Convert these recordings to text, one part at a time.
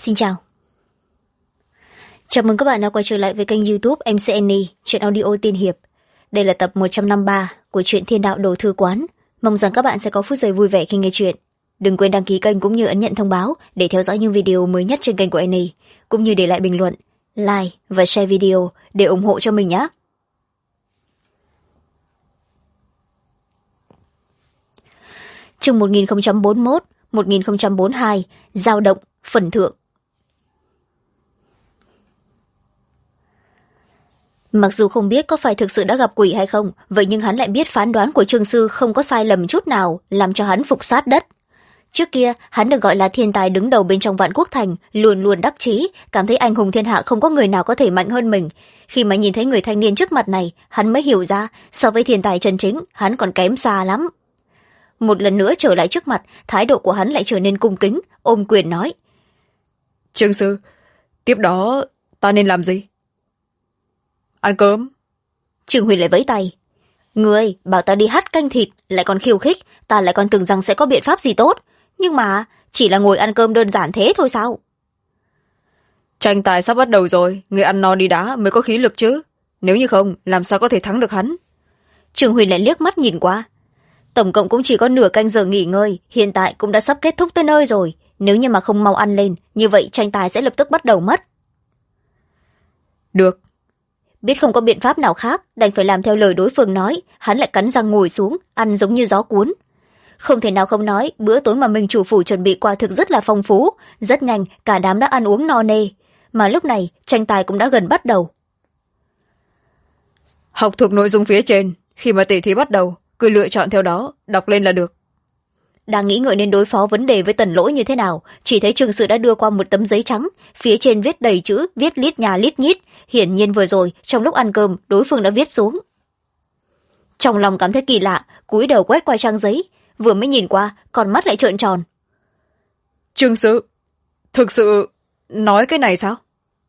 Xin chào. Chào mừng các bạn đã quay trở lại với kênh YouTube MC Annie, truyện audio tiên hiệp. Đây là tập 153 của truyện Thiên Đạo Đồ Thư Quán. Mong rằng các bạn sẽ có phút giây vui vẻ khi nghe truyện. Đừng quên đăng ký kênh cũng như ấn nhận thông báo để theo dõi những video mới nhất trên kênh của Annie, cũng như để lại bình luận, like và share video để ủng hộ cho mình nhé. Chương 1041, 1042, Dao động, phần thượng. Mặc dù không biết có phải thực sự đã gặp quỷ hay không, vậy nhưng hắn lại biết phán đoán của Trương Sư không có sai lầm chút nào, làm cho hắn phục sát đất. Trước kia, hắn được gọi là thiên tài đứng đầu bên trong Vạn Quốc Thành, luôn luôn đắc chí, cảm thấy anh hùng thiên hạ không có người nào có thể mạnh hơn mình. Khi mà nhìn thấy người thanh niên trước mặt này, hắn mới hiểu ra, so với thiên tài chân chính, hắn còn kém xa lắm. Một lần nữa trở lại trước mặt, thái độ của hắn lại trở nên cung kính, ôm quyền nói. Trương Sư, tiếp đó ta nên làm gì? Ăn cơm. Trương Huyền lại vẫy tay. Người bảo ta đi hắt canh thịt, lại còn khiêu khích, ta lại còn tưởng rằng sẽ có biện pháp gì tốt. Nhưng mà, chỉ là ngồi ăn cơm đơn giản thế thôi sao? Tranh tài sắp bắt đầu rồi, người ăn no đi đá mới có khí lực chứ. Nếu như không, làm sao có thể thắng được hắn? Trương Huyền lại liếc mắt nhìn qua. Tổng cộng cũng chỉ có nửa canh giờ nghỉ ngơi, hiện tại cũng đã sắp kết thúc tới nơi rồi. Nếu như mà không mau ăn lên, như vậy tranh tài sẽ lập tức bắt đầu mất. Được. Biết không có biện pháp nào khác, đành phải làm theo lời đối phương nói, hắn lại cắn răng ngồi xuống, ăn giống như gió cuốn. Không thể nào không nói, bữa tối mà mình chủ phủ chuẩn bị quả thực rất là phong phú, rất nhanh, cả đám đã ăn uống no nê. Mà lúc này, tranh tài cũng đã gần bắt đầu. Học thuộc nội dung phía trên, khi mà tỉ thí bắt đầu, cứ lựa chọn theo đó, đọc lên là được. Đang nghĩ ngợi nên đối phó vấn đề với Tần Lỗi như thế nào, chỉ thấy Trương Sự đã đưa qua một tấm giấy trắng, phía trên viết đầy chữ, viết lít nhà lít nhít. Hiển nhiên vừa rồi, trong lúc ăn cơm, đối phương đã viết xuống. Trong lòng cảm thấy kỳ lạ, cúi đầu quét qua trang giấy, vừa mới nhìn qua, còn mắt lại trợn tròn. Trương Sự, thực sự nói cái này sao?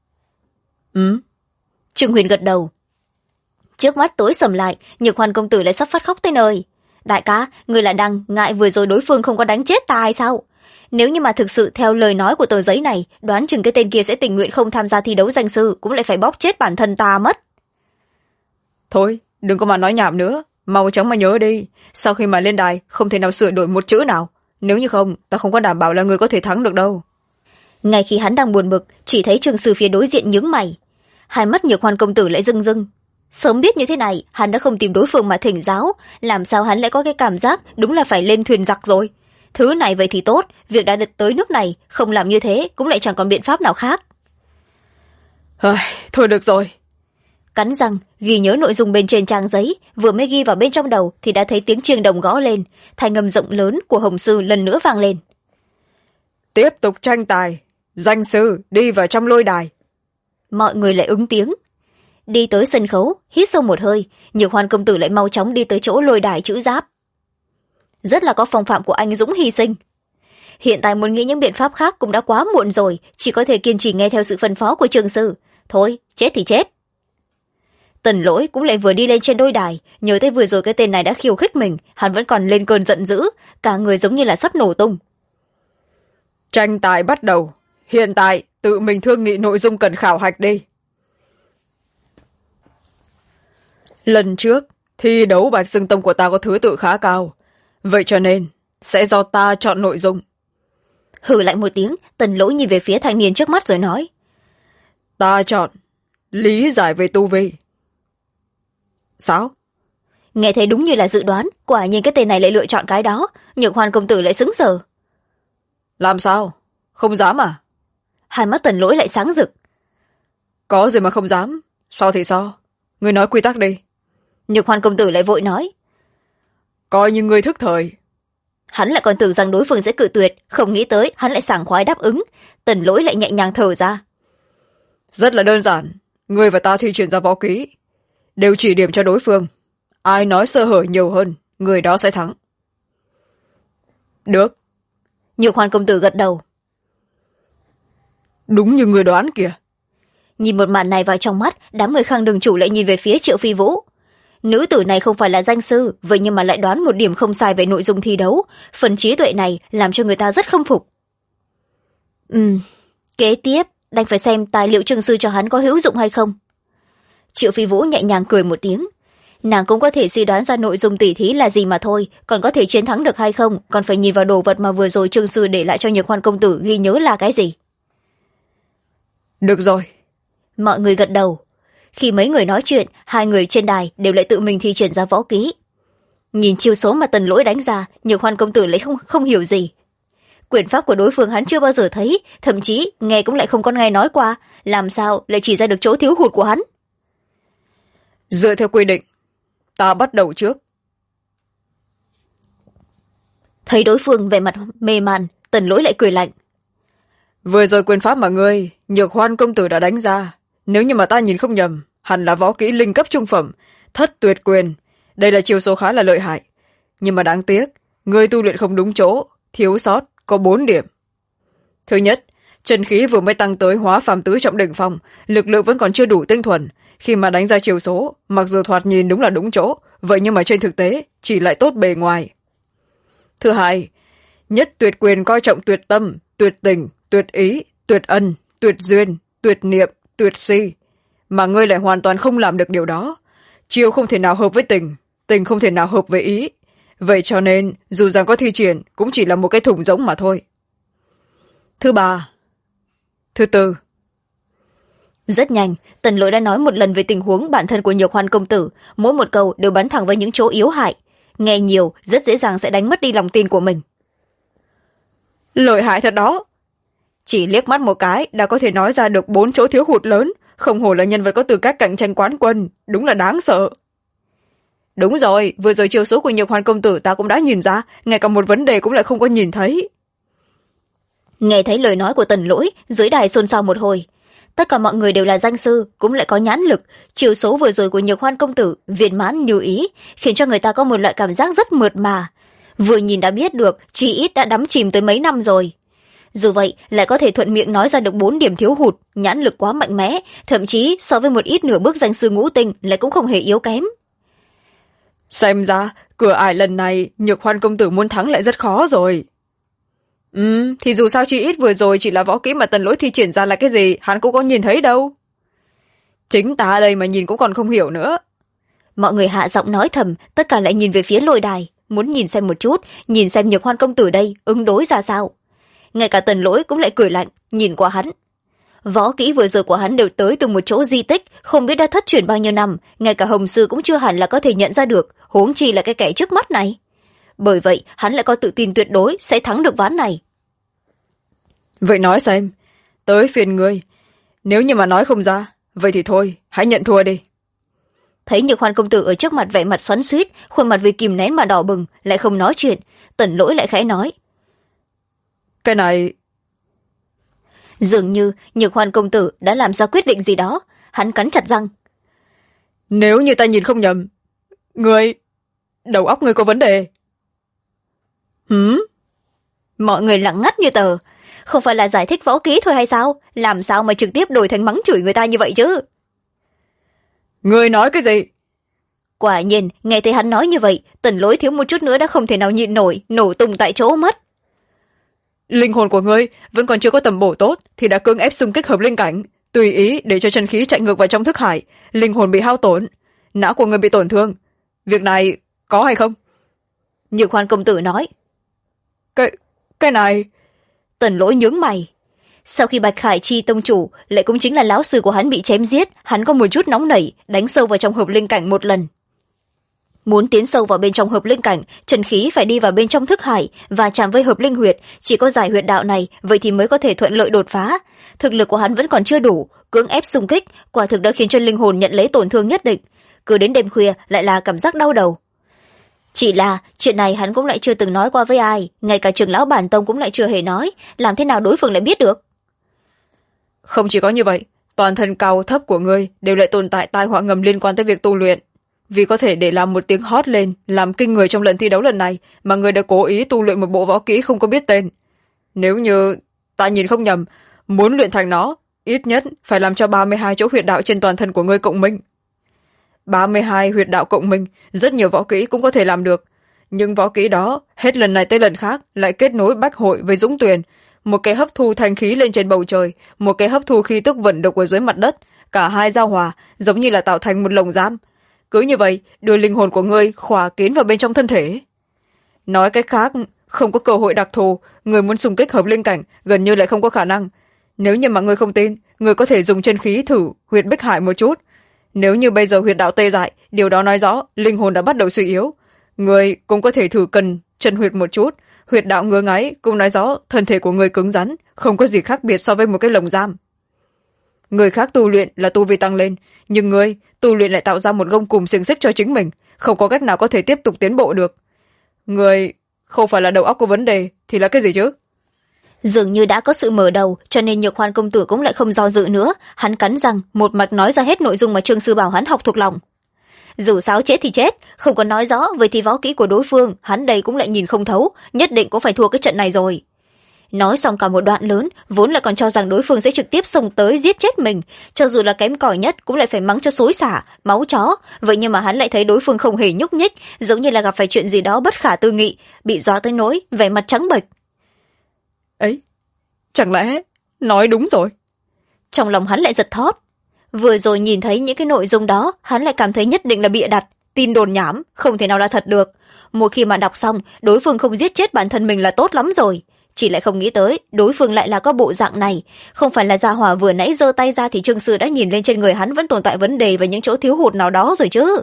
Trương Huyền gật đầu. Trước mắt tối sầm lại, Nhược Hoan công tử lại sắp phát khóc tới nơi. Đại ca, người là đang ngại vừa rồi đối phương không có đánh chết ta hay sao? Nếu như mà thực sự theo lời nói của tờ giấy này, đoán chừng cái tên kia sẽ tình nguyện không tham gia thi đấu danh sư, cũng lại phải bóp chết bản thân ta mất. Thôi, đừng có mà nói nhảm nữa, mau chóng mà nhớ đi. Sau khi mà lên đài, không thể nào sửa đổi một chữ nào. Nếu như không, ta không có đảm bảo là người có thể thắng được đâu. Ngay khi hắn đang buồn bực, chỉ thấy Trương Sư phía đối diện nhướng mày. Hai mắt Nhược Hoan công tử lại rưng rưng. Sớm biết như thế này, hắn đã không tìm đối phương mà thỉnh giáo, làm sao hắn lại có cái cảm giác đúng là phải lên thuyền giặc rồi. Thứ này vậy thì tốt, việc đã được tới nước này, không làm như thế cũng lại chẳng còn biện pháp nào khác. Thôi được rồi. Cắn răng, ghi nhớ nội dung bên trên trang giấy, vừa mới ghi vào bên trong đầu thì đã thấy tiếng chiêng đồng gõ lên, thanh âm rộng lớn của Hồng Sư lần nữa vang lên. Tiếp tục tranh tài, danh sư đi vào trong lôi đài. Mọi người lại ứng tiếng. Đi tới sân khấu, hít sâu một hơi, Nhược Hoan công tử lại mau chóng đi tới chỗ lôi đài chữ giáp. Rất là có phong phạm của anh dũng hy sinh. Hiện tại muốn nghĩ những biện pháp khác cũng đã quá muộn rồi, chỉ có thể kiên trì nghe theo sự phân phó của Trương Sư. Thôi, chết thì chết. Tần Lỗi cũng lại vừa đi lên trên đôi đài, nhớ tới vừa rồi cái tên này đã khiêu khích mình, hắn vẫn còn lên cơn giận dữ, cả người giống như là sắp nổ tung. Tranh tài bắt đầu, hiện tại tự mình thương nghị nội dung cần khảo hạch đi. Lần trước, thi đấu Bạch Dương Tông của ta có thứ tự khá cao, vậy cho nên sẽ do ta chọn nội dung. Hừ lại một tiếng, Tần Lỗi nhìn về phía thanh niên trước mắt rồi nói. Ta chọn lý giải về tu vi. Sao? Nghe thấy đúng như là dự đoán, quả nhiên cái tên này lại lựa chọn cái đó, Nhược Hoan công tử lại sững sờ. Làm sao? Không dám à? Hai mắt Tần Lỗi lại sáng rực. Có gì mà không dám, sao thì sao? Ngươi nói quy tắc đi. Nhược Hoan công tử lại vội nói. Coi như ngươi thức thời. Hắn lại còn tưởng rằng đối phương sẽ cự tuyệt, không nghĩ tới hắn lại sảng khoái đáp ứng. Tần Lỗi lại nhẹ nhàng thở ra. Rất là đơn giản, ngươi và ta thi triển ra võ kỹ, đều chỉ điểm cho đối phương. Ai nói sơ hở nhiều hơn, người đó sẽ thắng. Được. Nhược Hoan công tử gật đầu. Đúng như người đoán kìa. Nhìn một màn này vào trong mắt, đám người Khang Đường chủ lại nhìn về phía Triệu Phi Vũ. Nữ tử này không phải là danh sư, vậy nhưng mà lại đoán một điểm không sai về nội dung thi đấu. Phần trí tuệ này làm cho người ta rất khâm phục. Kế tiếp đành phải xem tài liệu trương sư cho hắn có hữu dụng hay không. Triệu Phi Vũ nhẹ nhàng cười một tiếng. Nàng cũng có thể suy đoán ra nội dung tỉ thí là gì mà thôi, còn có thể chiến thắng được hay không còn phải nhìn vào đồ vật mà vừa rồi trương sư để lại cho Nhược Hoan công tử ghi nhớ là cái gì. Được rồi. Mọi người gật đầu. Khi mấy người nói chuyện, hai người trên đài đều lại tự mình thi triển ra võ kỹ. Nhìn chiêu số mà Tần Lỗi đánh ra, Nhược Hoan công tử lại không hiểu gì. Quyền pháp của đối phương hắn chưa bao giờ thấy, thậm chí nghe cũng lại không có nghe nói qua, làm sao lại chỉ ra được chỗ thiếu hụt của hắn. Dựa theo quy định, ta bắt đầu trước. Thấy đối phương vẻ mặt mê man, Tần Lỗi lại cười lạnh. Vừa rồi quyền pháp mà ngươi, Nhược Hoan công tử đã đánh ra, nếu như mà ta nhìn không nhầm, hẳn là võ kỹ linh cấp trung phẩm, Thất Tuyệt Quyền. Đây là chiêu số khá là lợi hại, nhưng mà đáng tiếc, ngươi tu luyện không đúng chỗ, thiếu sót có 4 điểm. Thứ nhất, chân khí vừa mới tăng tới hóa phàm tứ trọng đỉnh phong, lực lượng vẫn còn chưa đủ tinh thuần, khi mà đánh ra chiêu số, mặc dù thoạt nhìn đúng là đúng chỗ, vậy nhưng mà trên thực tế chỉ lại tốt bề ngoài. Thứ hai, Nhất Tuyệt Quyền coi trọng tuyệt tâm, tuyệt tình, tuyệt ý, tuyệt ân, tuyệt duyên, tuyệt niệm, tuyệt si, mà ngươi lại hoàn toàn không làm được điều đó. Chiêu không thể nào hợp với tình, tình không thể nào hợp với ý, vậy cho nên dù rằng có thi triển cũng chỉ là một cái thùng rỗng mà thôi. Thứ ba. Thứ tư. Rất nhanh, Tần Lỗi đã nói một lần về tình huống bản thân của Nhược Hoan công tử, mỗi một câu đều bắn thẳng vào những chỗ yếu hại, nghe nhiều rất dễ dàng sẽ đánh mất đi lòng tin của mình. Lợi hại thật đó. Chỉ liếc mắt một cái đã có thể nói ra được 4 chỗ thiếu hụt lớn, không hổ là nhân vật có tư cách cạnh tranh quán quân, đúng là đáng sợ. Đúng rồi, vừa rồi chiêu số của Nhược Hoan công tử ta cũng đã nhìn ra, ngay cả một vấn đề cũng lại không có nhìn thấy. Nghe thấy lời nói của Tần Lỗi, dưới đài xôn xao một hồi. Tất cả mọi người đều là danh sư, cũng lại có nhãn lực. Chiêu số vừa rồi của Nhược Hoan công tử viên mãn như ý, khiến cho người ta có một loại cảm giác rất mượt mà. Vừa nhìn đã biết được, chỉ ít đã đắm chìm tới mấy năm rồi. Dù vậy, lại có thể thuận miệng nói ra được 4 điểm thiếu hụt, nhãn lực quá mạnh mẽ, thậm chí so với một ít nửa bước danh sư ngũ tinh lại cũng không hề yếu kém. Xem ra, cửa ải lần này Nhược Hoan công tử muốn thắng lại rất khó rồi. Thì dù sao chi ít vừa rồi chỉ là võ kỹ mà Tần Lỗi thi triển ra là cái gì, hắn cũng có nhìn thấy đâu. Chính ta đây mà nhìn cũng còn không hiểu nữa. Mọi người hạ giọng nói thầm, tất cả lại nhìn về phía lôi đài, muốn nhìn xem một chút, nhìn xem Nhược Hoan công tử đây ứng đối ra sao. Ngay cả Tần Lỗi cũng lại cười lạnh, nhìn qua hắn. Võ kỹ vừa rồi của hắn đều tới từ một chỗ di tích, không biết đã thất truyền bao nhiêu năm, ngay cả Hồng Sư cũng chưa hẳn là có thể nhận ra được, huống chi là cái kẻ trước mắt này. Bởi vậy, hắn lại có tự tin tuyệt đối sẽ thắng được ván này. Vậy nói xem, tới phiền ngươi. Nếu như mà nói không ra, vậy thì thôi, hãy nhận thua đi. Thấy Nhược Hoan công tử ở trước mặt vẻ mặt xoắn xuýt, khuôn mặt vì kìm nén mà đỏ bừng, lại không nói chuyện, Tần Lỗi lại khẽ nói. Cái này... Dường như Nhược Hoan công tử đã làm ra quyết định gì đó, hắn cắn chặt răng. Nếu như ta nhìn không nhầm, ngươi... đầu óc ngươi có vấn đề. Mọi người lặng ngắt như tờ. Không phải là giải thích võ kỹ thôi hay sao? Làm sao mà trực tiếp đổi thành mắng chửi người ta như vậy chứ? Ngươi nói cái gì? Quả nhiên, nghe thấy hắn nói như vậy, Tần Lỗi thiếu một chút nữa đã không thể nào nhịn nổi, nổ tung tại chỗ mất. Linh hồn của ngươi vẫn còn chưa có tầm bổ tốt thì đã cưỡng ép xung kích hợp linh cảnh, tùy ý để cho chân khí chạy ngược vào trong thức hải, linh hồn bị hao tổn, não của ngươi bị tổn thương. Việc này có hay không? Nhược Hoan công tử nói. Cái này... Tần Lỗi nhướng mày. Sau khi Bạch Khải Chi tông chủ lại cũng chính là lão sư của hắn bị chém giết, hắn có một chút nóng nảy, đánh sâu vào trong hợp linh cảnh một lần. Muốn tiến sâu vào bên trong hợp linh cảnh, chân khí phải đi vào bên trong thức hải và chạm với hợp linh huyệt, chỉ có giải huyệt đạo này, vậy thì mới có thể thuận lợi đột phá. Thực lực của hắn vẫn còn chưa đủ, cưỡng ép xung kích, quả thực đã khiến cho linh hồn nhận lấy tổn thương nhất định. Cứ đến đêm khuya lại là cảm giác đau đầu. Chỉ là chuyện này hắn cũng lại chưa từng nói qua với ai, ngay cả trưởng lão bản tông cũng lại chưa hề nói, làm thế nào đối phương lại biết được? Không chỉ có như vậy, toàn thân cao thấp của ngươi đều lại tồn tại tai họa ngầm liên quan tới việc tu luyện. Vì có thể để làm một tiếng hót lên, làm kinh người trong lần thi đấu lần này, mà ngươi đã cố ý tu luyện một bộ võ kỹ không có biết tên. Nếu như ta nhìn không nhầm, muốn luyện thành nó, ít nhất phải làm cho 32 chỗ huyệt đạo trên toàn thân của ngươi cộng minh. 32 huyệt đạo cộng minh, rất nhiều võ kỹ cũng có thể làm được. Nhưng võ kỹ đó, hết lần này tới lần khác, lại kết nối bách hội với dũng tuyền. một cái hấp thu thanh khí lên trên bầu trời, một cái hấp thu khí tức vận độc ở dưới mặt đất, cả hai giao hòa giống như là tạo thành một lồng giam. Cứ như vậy đưa linh hồn của ngươi khóa kín vào bên trong thân thể. Nói cách khác, không có cơ hội đặc thù, người muốn xung kích hợp linh cảnh gần như lại không có khả năng. Nếu như mà ngươi không tin, ngươi có thể dùng chân khí thử huyệt Bích Hải một chút. Nếu như bây giờ huyệt đạo tê dại, điều đó nói rõ linh hồn đã bắt đầu suy yếu. Ngươi cũng có thể thử cần chân huyệt một chút, huyệt đạo ngứa ngáy cũng nói rõ thân thể của ngươi cứng rắn, không có gì khác biệt so với một cái lồng giam. Người khác tu luyện là tu vi tăng lên, nhưng ngươi tu luyện lại tạo ra một gông cùm xiềng xích cho chính mình, không có cách nào có thể tiếp tục tiến bộ được. Ngươi không phải là đầu óc có vấn đề thì là cái gì chứ? Dường như đã có sự mở đầu, cho nên Nhược Hoan công tử cũng lại không do dự nữa. Hắn cắn răng một mạch nói ra hết nội dung mà Trương sư bảo hắn học thuộc lòng. Dù sao chết thì chết, không có nói rõ, vậy thì võ kỹ của đối phương hắn đây cũng lại nhìn không thấu, nhất định cũng phải thua cái trận này rồi. Nói xong cả một đoạn lớn, vốn là còn cho rằng đối phương sẽ trực tiếp xông tới giết chết mình, cho dù là kém cỏi nhất cũng lại phải mắng cho xối xả máu chó. Vậy nhưng mà hắn lại thấy đối phương không hề nhúc nhích, giống như là gặp phải chuyện gì đó bất khả tư nghị, bị dọa tới nỗi vẻ mặt trắng bệch. Ấy, chẳng lẽ nói đúng rồi? Trong lòng hắn lại giật thót. Vừa rồi nhìn thấy những cái nội dung đó, hắn lại cảm thấy nhất định là bịa đặt, tin đồn nhảm, không thể nào là thật được. Một khi mà đọc xong, đối phương không giết chết bản thân mình là tốt lắm rồi. Chỉ lại không nghĩ tới, đối phương lại là có bộ dạng này. Không phải là gia hỏa vừa nãy giơ tay ra thì Trương sư đã nhìn lên trên người hắn vẫn tồn tại vấn đề và những chỗ thiếu hụt nào đó rồi chứ.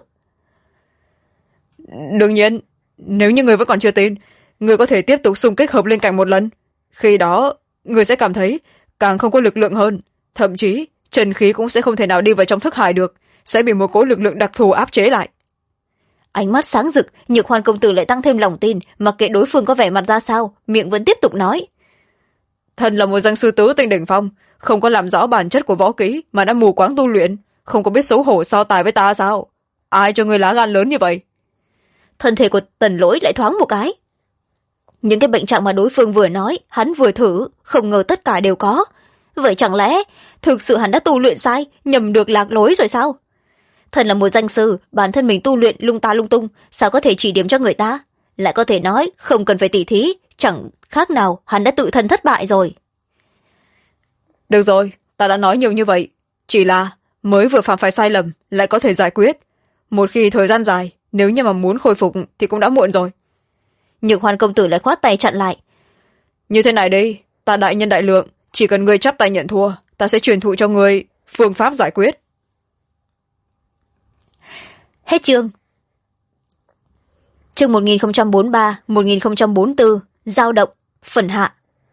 Đương nhiên, nếu như người vẫn còn chưa tin, người có thể tiếp tục xung kích hợp linh cảnh một lần. Khi đó, người sẽ cảm thấy càng không có lực lượng hơn. Thậm chí, chân khí cũng sẽ không thể nào đi vào trong thức hải được, sẽ bị một cỗ lực lượng đặc thù áp chế lại. Ánh mắt sáng rực, Nhược Hoan công tử lại tăng thêm lòng tin, mặc kệ đối phương có vẻ mặt ra sao, miệng vẫn tiếp tục nói. Thần là một danh sư tứ tinh đỉnh phong, không có làm rõ bản chất của võ kỹ mà đã mù quáng tu luyện, không có biết xấu hổ so tài với ta sao? Ai cho người lá gan lớn như vậy? Thân thể của Tần Lỗi lại thoáng một cái. Những cái bệnh trạng mà đối phương vừa nói, hắn vừa thử, không ngờ tất cả đều có. Vậy chẳng lẽ thực sự hắn đã tu luyện sai, nhầm được lạc lối rồi sao? Thần là một danh sư, bản thân mình tu luyện lung ta lung tung, sao có thể chỉ điểm cho người ta? Lại có thể nói không cần phải tỉ thí, chẳng khác nào hắn đã tự thân thất bại rồi. Được rồi, ta đã nói nhiều như vậy, chỉ là mới vừa phạm phải sai lầm lại có thể giải quyết. Một khi thời gian dài, nếu như mà muốn khôi phục thì cũng đã muộn rồi. Nhược Hoan công tử lại khoát tay chặn lại. Như thế này đi, ta đại nhân đại lượng, chỉ cần ngươi chắp tay nhận thua, ta sẽ truyền thụ cho ngươi phương pháp giải quyết. Hết chương. Chương 1043-1044, Giao động, phần hạ.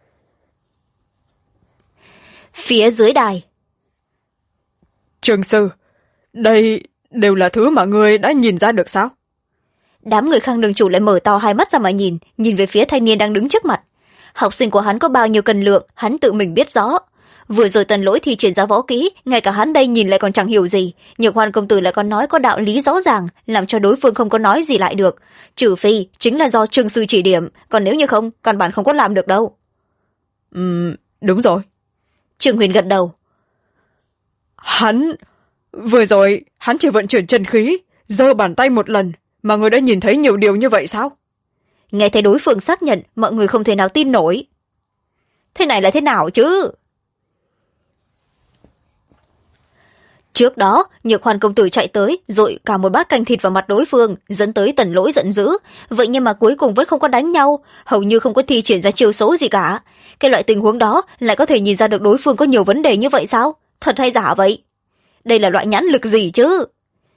Phía dưới đài. Trương sư, đây đều là thứ mà ngươi đã nhìn ra được sao? Đám người Khang đường chủ lại mở to hai mắt ra mà nhìn về phía thanh niên đang đứng trước mặt. Học sinh của hắn có bao nhiêu cân lượng, hắn tự mình biết rõ. Vừa rồi Tần Lỗi thi triển ra võ kỹ, ngay cả hắn đây nhìn lại còn chẳng hiểu gì. Nhược Hoan công tử lại còn nói có đạo lý rõ ràng, làm cho đối phương không có nói gì lại được. Trừ phi chính là do Trương sư chỉ điểm, còn nếu như không, căn bản không có làm được đâu. Đúng rồi. Trương Huyền gật đầu. Vừa rồi hắn chỉ vận chuyển chân khí, giơ bàn tay một lần mà người đã nhìn thấy nhiều điều như vậy sao? Nghe thấy đối phương xác nhận, mọi người không thể nào tin nổi. Thế này là thế nào chứ? Trước đó, Nhược Hoan công tử chạy tới, dội cả một bát canh thịt vào mặt đối phương, dẫn tới Tần Lỗi giận dữ. Vậy nhưng mà cuối cùng vẫn không có đánh nhau, hầu như không có thi triển ra chiêu số gì cả. Cái loại tình huống đó lại có thể nhìn ra được đối phương có nhiều vấn đề như vậy sao? Thật hay giả vậy? Đây là loại nhãn lực gì chứ?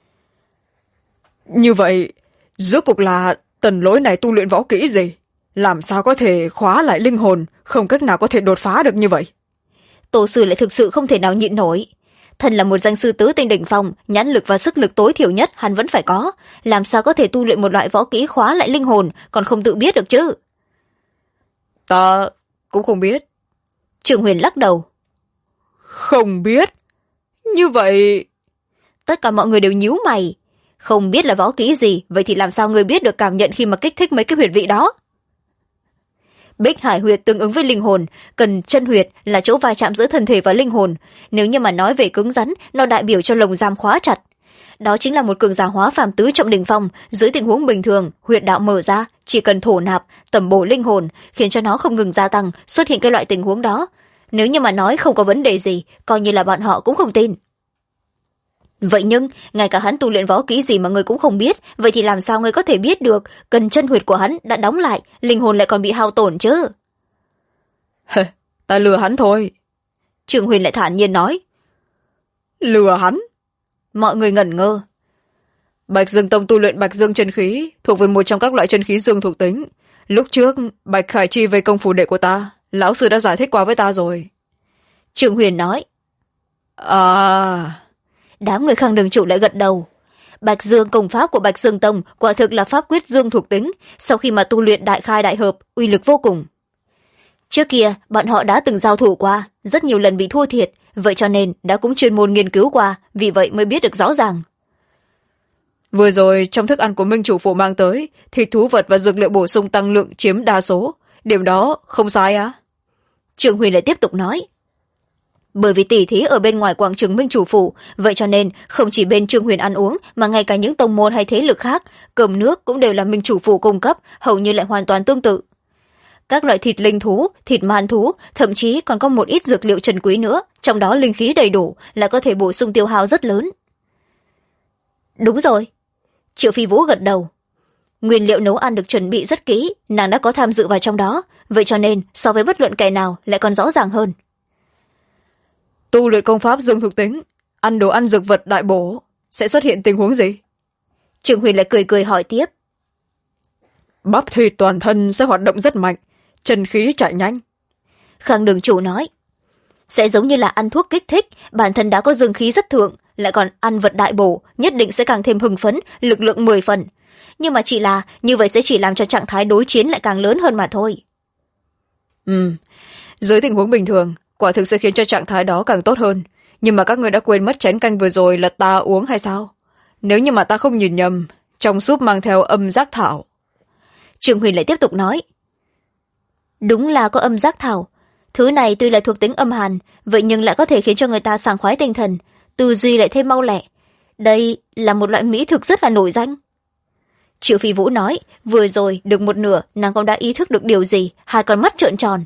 Như vậy, rốt cuộc là Tần Lỗi này tu luyện võ kỹ gì? Làm sao có thể khóa lại linh hồn, không cách nào có thể đột phá được như vậy? Tổ sư lại thực sự không thể nào nhịn nổi. Thần là một danh sư tứ tinh đỉnh phong, nhãn lực và sức lực tối thiểu nhất hắn vẫn phải có. Làm sao có thể tu luyện một loại võ kỹ khóa lại linh hồn, còn không tự biết được chứ? Ta cũng không biết. Trương Huyền lắc đầu. Không biết? Như vậy... Tất cả mọi người đều nhíu mày. Không biết là võ kỹ gì, vậy thì làm sao người biết được cảm nhận khi mà kích thích mấy cái huyệt vị đó? Bích Hải huyệt tương ứng với linh hồn, cần chân huyệt là chỗ va chạm giữa thân thể và linh hồn. Nếu như mà nói về cứng rắn, nó đại biểu cho lồng giam khóa chặt. Đó chính là một cường giả hóa phàm tứ trọng đỉnh phong, dưới tình huống bình thường, huyệt đạo mở ra, chỉ cần thổ nạp tẩm bổ linh hồn khiến cho nó không ngừng gia tăng, xuất hiện cái loại tình huống đó. Nếu như mà nói không có vấn đề gì, coi như là bọn họ cũng không tin. Vậy nhưng ngay cả hắn tu luyện võ kỹ gì mà người cũng không biết, vậy thì làm sao người có thể biết được cần chân huyệt của hắn đã đóng lại, linh hồn lại còn bị hao tổn chứ? Ta lừa hắn thôi. Trương Huyền lại thản nhiên nói. Lừa hắn? Mọi người ngẩn ngơ. Bạch Dương Tông tu luyện Bạch Dương chân khí, thuộc về một trong các loại chân khí dương thuộc tính. Lúc trước Bạch Khải Chi về công phủ đệ của ta, lão sư đã giải thích qua với ta rồi. Trương Huyền nói. Đám người Khang Đường Chủ lại gật đầu. Bạch Dương công pháp của Bạch Dương Tông quả thực là pháp quyết dương thuộc tính, sau khi mà tu luyện đại khai đại hợp, uy lực vô cùng. Trước kia bọn họ đã từng giao thủ qua, rất nhiều lần bị thua thiệt, vậy cho nên đã cũng chuyên môn nghiên cứu qua, vì vậy mới biết được rõ ràng. Vừa rồi trong thức ăn của Minh chủ phủ mang tới, thịt thú vật và dược liệu bổ sung tăng lượng chiếm đa số, điểm đó không sai á? Trương Huyền lại tiếp tục nói. Bởi vì tỉ thí ở bên ngoài quảng trường Minh chủ phủ, vậy cho nên không chỉ bên Trương Huyền ăn uống mà ngay cả những tông môn hay thế lực khác, cơm nước cũng đều là Minh chủ phủ cung cấp, hầu như lại hoàn toàn tương tự. Các loại thịt linh thú, thịt man thú, thậm chí còn có một ít dược liệu trần quý nữa, trong đó linh khí đầy đủ, là có thể bổ sung tiêu hao rất lớn. Đúng rồi. Triệu Phi Vũ gật đầu. Nguyên liệu nấu ăn được chuẩn bị rất kỹ, nàng đã có tham dự vào trong đó, vậy cho nên so với bất luận kẻ nào lại còn rõ ràng hơn. Tu luyện công pháp dương thuộc tính, ăn đồ ăn dược vật đại bổ, sẽ xuất hiện tình huống gì? Trương Huyền lại cười cười hỏi tiếp. Bắp thịt toàn thân sẽ hoạt động rất mạnh, chân khí chạy nhanh. Khang Đường Chủ nói. Sẽ giống như là ăn thuốc kích thích, bản thân đã có dương khí rất thượng, lại còn ăn vật đại bổ, nhất định sẽ càng thêm hưng phấn, lực lượng 10 phần. Nhưng mà chỉ là như vậy sẽ chỉ làm cho trạng thái đối chiến lại càng lớn hơn mà thôi. Dưới tình huống bình thường, quả thực sẽ khiến cho trạng thái đó càng tốt hơn. Nhưng mà các người đã quên mất chén canh vừa rồi là ta uống hay sao? Nếu như mà ta không nhìn nhầm, trong súp mang theo âm giác thảo. Trương Huyền lại tiếp tục nói. Đúng là có âm giác thảo. Thứ này tuy là thuộc tính âm hàn, vậy nhưng lại có thể khiến cho người ta sảng khoái tinh thần, tư duy lại thêm mau lẹ. Đây là một loại mỹ thực rất là nổi danh. Triệu Phi Vũ nói, vừa rồi được một nửa nàng cũng đã ý thức được điều gì, hai con mắt trợn tròn.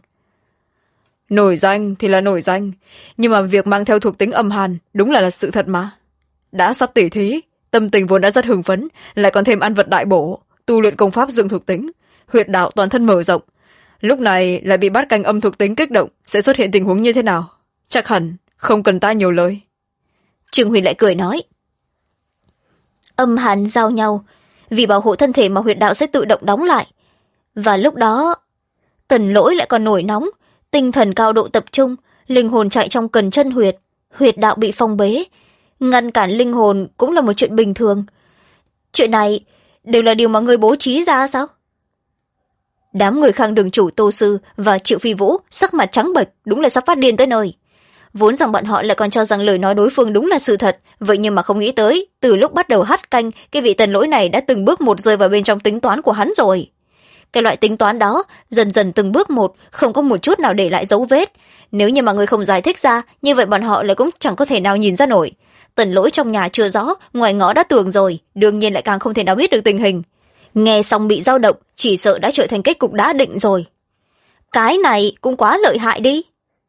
Nổi danh thì là nổi danh, nhưng mà việc mang theo thuộc tính âm hàn đúng là sự thật mà. Đã sắp tỉ thí, tâm tình vốn đã rất hưng phấn, lại còn thêm ăn vật đại bổ, tu luyện công pháp dương thuộc tính, huyệt đạo toàn thân mở rộng. Lúc này lại bị bát canh âm thuộc tính kích động, sẽ xuất hiện tình huống như thế nào? Chắc hẳn không cần ta nhiều lời. Trương Huyền lại cười nói. Âm hàn giao nhau, vì bảo hộ thân thể mà huyệt đạo sẽ tự động đóng lại. Và lúc đó, Tần Lỗi lại còn nổi nóng, tinh thần cao độ tập trung, linh hồn chạy trong cần chân huyệt, huyệt đạo bị phong bế. Ngăn cản linh hồn cũng là một chuyện bình thường. Chuyện này đều là điều mà người bố trí ra sao? Đám người Khang Đường Chủ Tô Sư và Triệu Phi Vũ sắc mặt trắng bệch, đúng là sắp phát điên tới nơi. Vốn rằng bọn họ lại còn cho rằng lời nói đối phương đúng là sự thật, vậy nhưng mà không nghĩ tới, từ lúc bắt đầu hắt canh, cái vị Tần Lỗi này đã từng bước một rơi vào bên trong tính toán của hắn rồi. Cái loại tính toán đó, dần dần từng bước một, không có một chút nào để lại dấu vết. Nếu như mà người không giải thích ra, như vậy bọn họ lại cũng chẳng có thể nào nhìn ra nổi. Tần Lỗi trong nhà chưa rõ, ngoài ngõ đã tường rồi, đương nhiên lại càng không thể nào biết được tình hình. Nghe xong bị dao động, chỉ sợ đã trở thành kết cục đã định rồi. Cái này cũng quá lợi hại đi.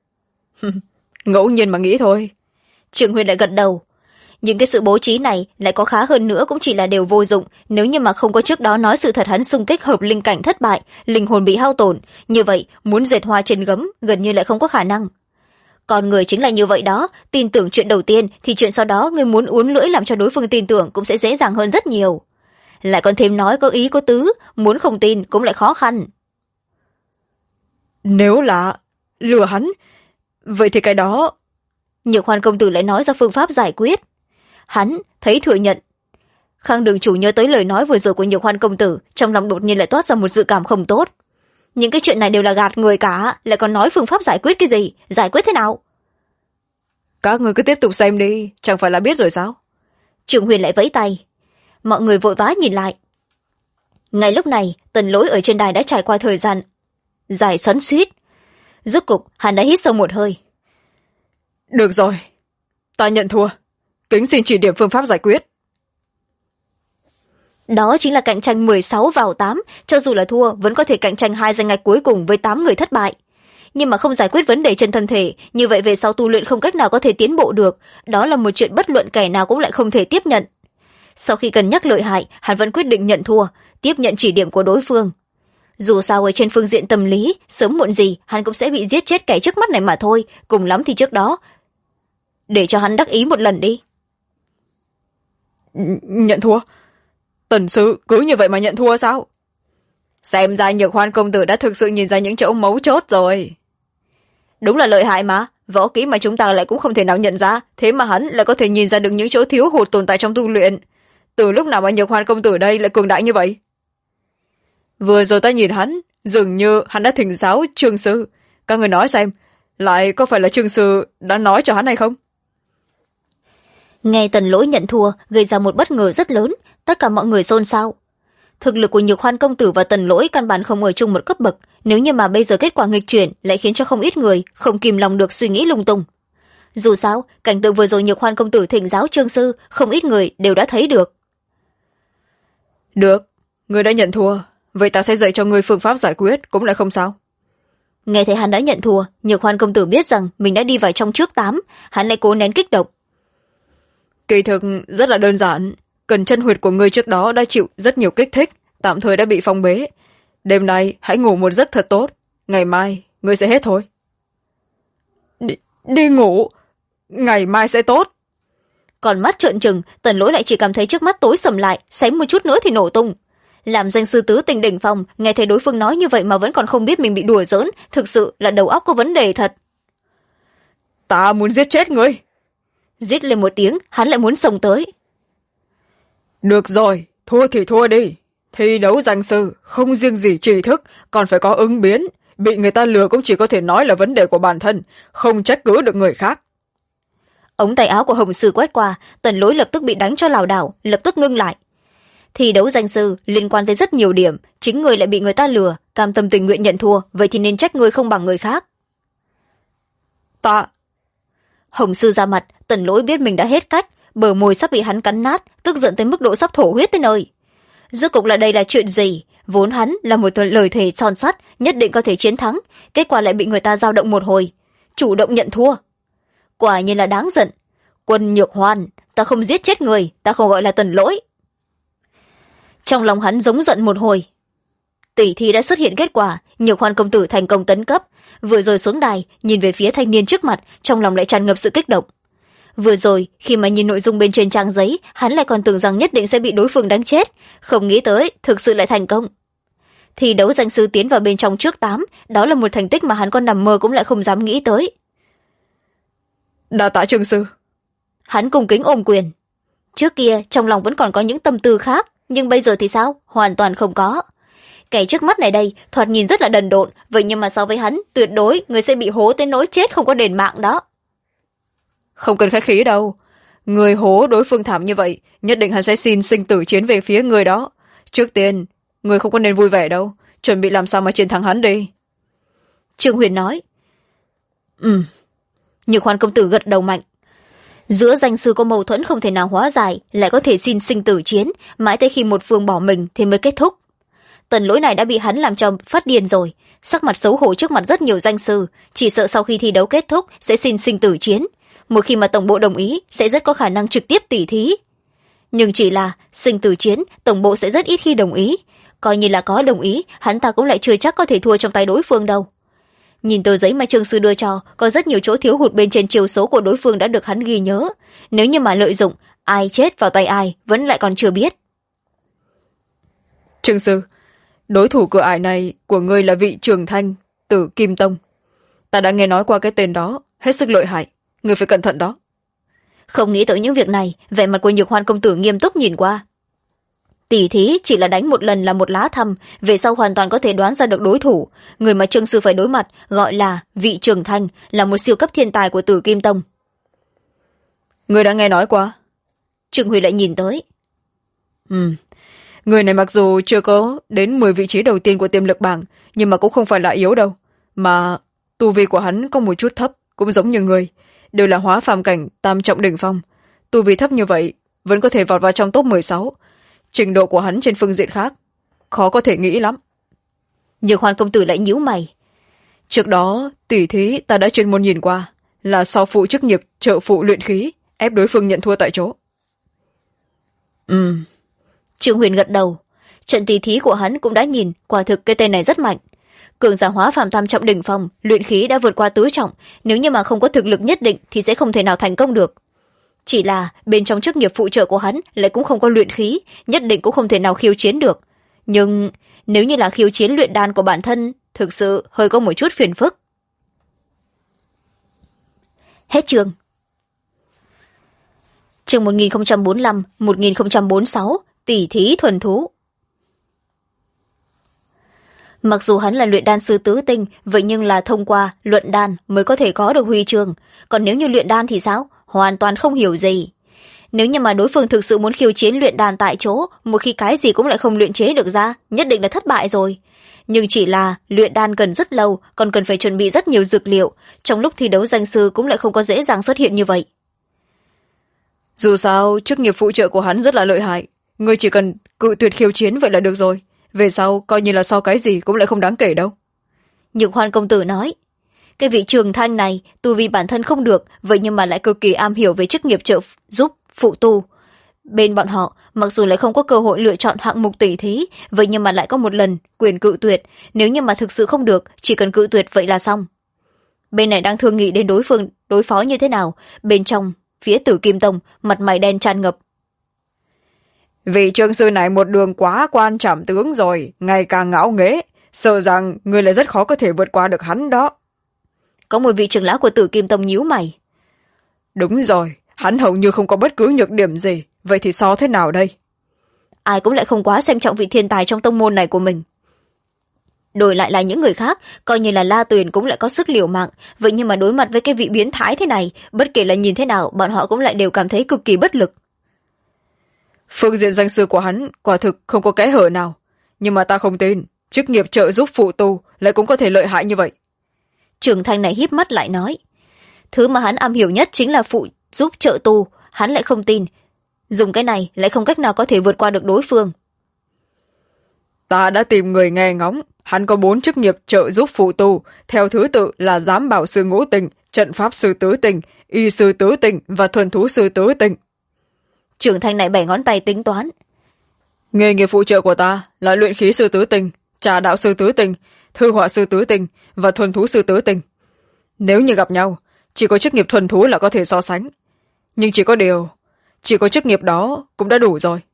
Ngẫu nhiên mà nghĩ thôi. Trương Huyền lại gật đầu. Nhưng cái sự bố trí này lại có khá hơn nữa cũng chỉ là đều vô dụng, nếu như mà không có trước đó nói sự thật hắn xung kích hợp linh cảnh thất bại, linh hồn bị hao tổn, như vậy muốn dệt hoa trên gấm gần như lại không có khả năng. Con người chính là như vậy đó, tin tưởng chuyện đầu tiên thì chuyện sau đó người muốn uốn lưỡi làm cho đối phương tin tưởng cũng sẽ dễ dàng hơn rất nhiều. Lại còn thêm nói có ý có tứ, muốn không tin cũng lại khó khăn. Nếu là lừa hắn, vậy thì cái đó... Nhược Hoan công tử lại nói ra phương pháp giải quyết. Hắn thấy thừa nhận. Khang Đường Chủ nhớ tới lời nói vừa rồi của Nhược Hoan công tử, trong lòng đột nhiên lại toát ra một dự cảm không tốt. Những cái chuyện này đều là gạt người cả, lại còn nói phương pháp giải quyết cái gì, giải quyết thế nào? Các người cứ tiếp tục xem đi, chẳng phải là biết rồi sao? Trương Huyền lại vẫy tay. Mọi người vội vã nhìn lại. Ngay lúc này, Tần Lỗi ở trên đài đã trải qua thời gian dài xoắn xuýt. Rốt cục, hắn đã hít sâu một hơi. Được rồi, ta nhận thua. Kính xin chỉ điểm phương pháp giải quyết. Đó chính là cạnh tranh 16 vào 8, cho dù là thua vẫn có thể cạnh tranh 2 danh ngạch cuối cùng với 8 người thất bại. Nhưng mà không giải quyết vấn đề trên thân thể, như vậy về sau tu luyện không cách nào có thể tiến bộ được, đó là một chuyện bất luận kẻ nào cũng lại không thể tiếp nhận. Sau khi cân nhắc lợi hại, hắn vẫn quyết định nhận thua, tiếp nhận chỉ điểm của đối phương. Dù sao ở trên phương diện tâm lý, sớm muộn gì hắn cũng sẽ bị giết chết kẻ trước mắt này mà thôi, cùng lắm thì trước đó để cho hắn đắc ý một lần đi. Nhận thua? Tần sư cứ như vậy mà nhận thua sao? Xem ra Nhược Hoan công tử đã thực sự nhìn ra những chỗ mấu chốt rồi. Đúng là lợi hại mà, võ kỹ mà chúng ta lại cũng không thể nào nhận ra, thế mà hắn lại có thể nhìn ra được những chỗ thiếu hụt tồn tại trong tu luyện. Từ lúc nào mà Nhược Hoan công tử đây lại cường đại như vậy? Vừa rồi ta nhìn hắn, dường như hắn đã thỉnh giáo Trương sư. Các người nói xem, lại có phải là Trương sư đã nói cho hắn hay không? Nghe Tần Lỗi nhận thua gây ra một bất ngờ rất lớn, tất cả mọi người xôn xao. Thực lực của Nhược Hoan công tử và Tần Lỗi căn bản không ở chung một cấp bậc, nếu như mà bây giờ kết quả nghịch chuyển lại khiến cho không ít người không kìm lòng được suy nghĩ lung tung. Dù sao, cảnh tượng vừa rồi Nhược Hoan công tử thỉnh giáo Trương sư, không ít người đều đã thấy được. Được, người đã nhận thua, vậy ta sẽ dạy cho người phương pháp giải quyết, cũng lại không sao. Nghe thấy hắn đã nhận thua, Nhược Hoan công tử biết rằng mình đã đi vào trong trước 8, hắn lại cố nén kích động. Kỳ thực rất là đơn giản, cần chân huyệt của ngươi trước đó đã chịu rất nhiều kích thích, tạm thời đã bị phong bế. Đêm nay hãy ngủ một giấc thật tốt, ngày mai ngươi sẽ hết thôi. Đi ngủ, ngày mai sẽ tốt. Còn mắt trợn trừng, Tần Lỗi lại chỉ cảm thấy trước mắt tối sầm lại, xém một chút nữa thì nổ tung. Làm danh sư tứ tình đỉnh phong, nghe thấy đối phương nói như vậy mà vẫn còn không biết mình bị đùa giỡn, thực sự là đầu óc có vấn đề thật. Ta muốn giết chết ngươi. Rít lên một tiếng, hắn lại muốn xông tới. Được rồi, thua thì thua đi. Thi đấu danh sư, không riêng gì tri thức, còn phải có ứng biến. Bị người ta lừa cũng chỉ có thể nói là vấn đề của bản thân, không trách cứ được người khác. Ống tay áo của Hồng Sư quét qua, Tần Lỗi lập tức bị đánh cho lảo đảo, lập tức ngưng lại. Thi đấu danh sư liên quan tới rất nhiều điểm, chính người lại bị người ta lừa, cam tâm tình nguyện nhận thua, vậy thì nên trách người không bằng người khác. Ta... Hồng Sư ra mặt, Tần Lỗi biết mình đã hết cách, bờ môi sắp bị hắn cắn nát, tức giận tới mức độ sắp thổ huyết tới nơi. Rốt cuộc là đây là chuyện gì? Vốn hắn là một lời thề son sắt, nhất định có thể chiến thắng, kết quả lại bị người ta dao động một hồi, chủ động nhận thua. Quả nhiên là đáng giận. Quân Nhược Hoan, ta không giết chết người, ta không gọi là Tần Lỗi. Trong lòng hắn giống giận một hồi. Tỷ thi đã xuất hiện kết quả, Nhược Hoan công tử thành công tấn cấp, vừa rồi xuống đài, nhìn về phía thanh niên trước mặt, trong lòng lại tràn ngập sự kích động. Vừa rồi, khi mà nhìn nội dung bên trên trang giấy, hắn lại còn tưởng rằng nhất định sẽ bị đối phương đánh chết, không nghĩ tới, thực sự lại thành công. Thi đấu danh sư tiến vào bên trong trước 8, đó là một thành tích mà hắn còn nằm mơ cũng lại không dám nghĩ tới. Đa tạ Trương sư. Hắn cung kính ôm quyền. Trước kia, trong lòng vẫn còn có những tâm tư khác, nhưng bây giờ thì sao? Hoàn toàn không có. Kẻ trước mắt này đây, thoạt nhìn rất là đần độn, vậy nhưng mà so với hắn, tuyệt đối người sẽ bị hố tới nỗi chết không có đền mạng đó. Không cần khách khí đâu. Người hố đối phương thảm như vậy, nhất định hắn sẽ xin sinh tử chiến về phía người đó. Trước tiên, người không có nên vui vẻ đâu, chuẩn bị làm sao mà chiến thắng hắn đi. Trương Huyền nói. Nhược Hoan công tử gật đầu mạnh. Giữa danh sư có mâu thuẫn không thể nào hóa giải, lại có thể xin sinh tử chiến, mãi tới khi một phương bỏ mình thì mới kết thúc. Tần Lỗi này đã bị hắn làm cho phát điên rồi, sắc mặt xấu hổ trước mặt rất nhiều danh sư, chỉ sợ sau khi thi đấu kết thúc sẽ xin sinh tử chiến. Một khi mà tổng bộ đồng ý sẽ rất có khả năng trực tiếp tỉ thí. Nhưng chỉ là sinh tử chiến, tổng bộ sẽ rất ít khi đồng ý. Coi như là có đồng ý, hắn ta cũng lại chưa chắc có thể thua trong tay đối phương đâu. Nhìn tờ giấy mà Trương sư đưa cho, có rất nhiều chỗ thiếu hụt bên trên chiều số của đối phương đã được hắn ghi nhớ. Nếu như mà lợi dụng, ai chết vào tay ai vẫn lại còn chưa biết. Trương sư, đối thủ cửa ải này của ngươi là vị Trường Thanh, Tử Kim Tông. Ta đã nghe nói qua cái tên đó, hết sức lợi hại. Ngươi phải cẩn thận đó. Không nghĩ tới những việc này, vẻ mặt của Nhược Hoan công tử nghiêm túc nhìn qua. Tỉ thí chỉ là đánh một lần là một lá thăm, về sau hoàn toàn có thể đoán ra được đối thủ. Người mà Trương sư phải đối mặt gọi là vị Trường Thanh, là một siêu cấp thiên tài của Tử Kim Tông. Ngươi đã nghe nói qua? Trương Huy lại nhìn tới. Người này mặc dù chưa có đến 10 vị trí đầu tiên của tiềm lực bảng, nhưng mà cũng không phải là yếu đâu. Mà tu vi của hắn có một chút thấp, cũng giống như người, đều là hóa phàm cảnh tam trọng đỉnh phong. Tu vi thấp như vậy vẫn có thể vọt vào trong top 16. trình độ của hắn trên phương diện khác khó có thể nghĩ lắm. Nhược Hoan công tử lại nhíu mày. Trước đó tỉ thí ta đã chuyên môn nhìn qua, là sau phụ chức nghiệp trợ phụ luyện khí, ép đối phương nhận thua tại chỗ. Trương Huyền gật đầu. Trận tỉ thí của hắn cũng đã nhìn, quả thực cái tên này rất mạnh. Cường giả hóa phàm tam trọng đỉnh phong, luyện khí đã vượt qua tứ trọng, nếu như mà không có thực lực nhất định thì sẽ không thể nào thành công được. Chỉ là bên trong chức nghiệp phụ trợ của hắn lại cũng không có luyện khí, nhất định cũng không thể nào khiêu chiến được. Nhưng nếu như là khiêu chiến luyện đan của bản thân, thực sự hơi có một chút phiền phức. Hết chương. Chương 1045-1046, tỉ thí thuần thú. Mặc dù hắn là luyện đan sư tứ tinh, vậy nhưng là thông qua luận đan mới có thể có được huy chương. Còn nếu như luyện đan thì sao? Hoàn toàn không hiểu gì. Nếu như mà đối phương thực sự muốn khiêu chiến luyện đan tại chỗ, một khi cái gì cũng lại không luyện chế được ra, nhất định là thất bại rồi. Nhưng chỉ là luyện đan cần rất lâu, còn cần phải chuẩn bị rất nhiều dược liệu. Trong lúc thi đấu danh sư cũng lại không có dễ dàng xuất hiện như vậy. Dù sao, chức nghiệp phụ trợ của hắn rất là lợi hại. Ngươi chỉ cần cự tuyệt khiêu chiến vậy là được rồi. Về sau, coi như là sau cái gì cũng lại không đáng kể đâu. Nhược Hoan công tử nói. Cái vị Trường Thanh này, tu vi bản thân không được, vậy nhưng mà lại cực kỳ am hiểu về chức nghiệp trợ giúp phụ tu. Bên bọn họ, mặc dù lại không có cơ hội lựa chọn hạng mục tỉ thí, vậy nhưng mà lại có một lần quyền cự tuyệt. Nếu như mà thực sự không được, chỉ cần cự tuyệt vậy là xong. Bên này đang thương nghị đến đối phương đối phó như thế nào, bên trong phía Tử Kim Tông mặt mày đen tràn ngập. Vị trương sư này một đường quá quan trảm tướng rồi, ngày càng ngạo nghễ, sợ rằng người lại rất khó có thể vượt qua được hắn đó. Có một vị trưởng lão của Tử Kim Tông nhíu mày. Đúng rồi, hắn hầu như không có bất cứ nhược điểm gì, vậy thì so thế nào đây? Ai cũng lại không quá xem trọng vị thiên tài trong tông môn này của mình. Đổi lại là những người khác, coi như là La Tuyền cũng lại có sức liều mạng, vậy nhưng mà đối mặt với cái vị biến thái thế này, bất kể là nhìn thế nào, bọn họ cũng lại đều cảm thấy cực kỳ bất lực. Phương diện danh sư của hắn quả thực không có kẽ hở nào, nhưng mà ta không tin chức nghiệp trợ giúp phụ tu lại cũng có thể lợi hại như vậy. Trưởng Thành này híp mắt lại nói, thứ mà hắn am hiểu nhất chính là phụ giúp trợ tu, hắn lại không tin dùng cái này lại không cách nào có thể vượt qua được đối phương. Ta đã tìm người nghe ngóng, hắn có 4 chức nghiệp trợ giúp phụ tu, theo thứ tự là giám bảo sư ngũ tình, trận pháp sư tứ tình, y sư tứ tình và thuần thú sư tứ tình. Trưởng Thành này 7 ngón tay tính toán. Nghề nghiệp phụ trợ của ta là luyện khí sư tứ tình, trà đạo sư tứ tình, thư họa sư tứ tình và thuần thú sư tứ tình. Nếu như gặp nhau, chỉ có chức nghiệp thuần thú là có thể so sánh. Nhưng chỉ có điều, chỉ có chức nghiệp đó cũng đã đủ rồi.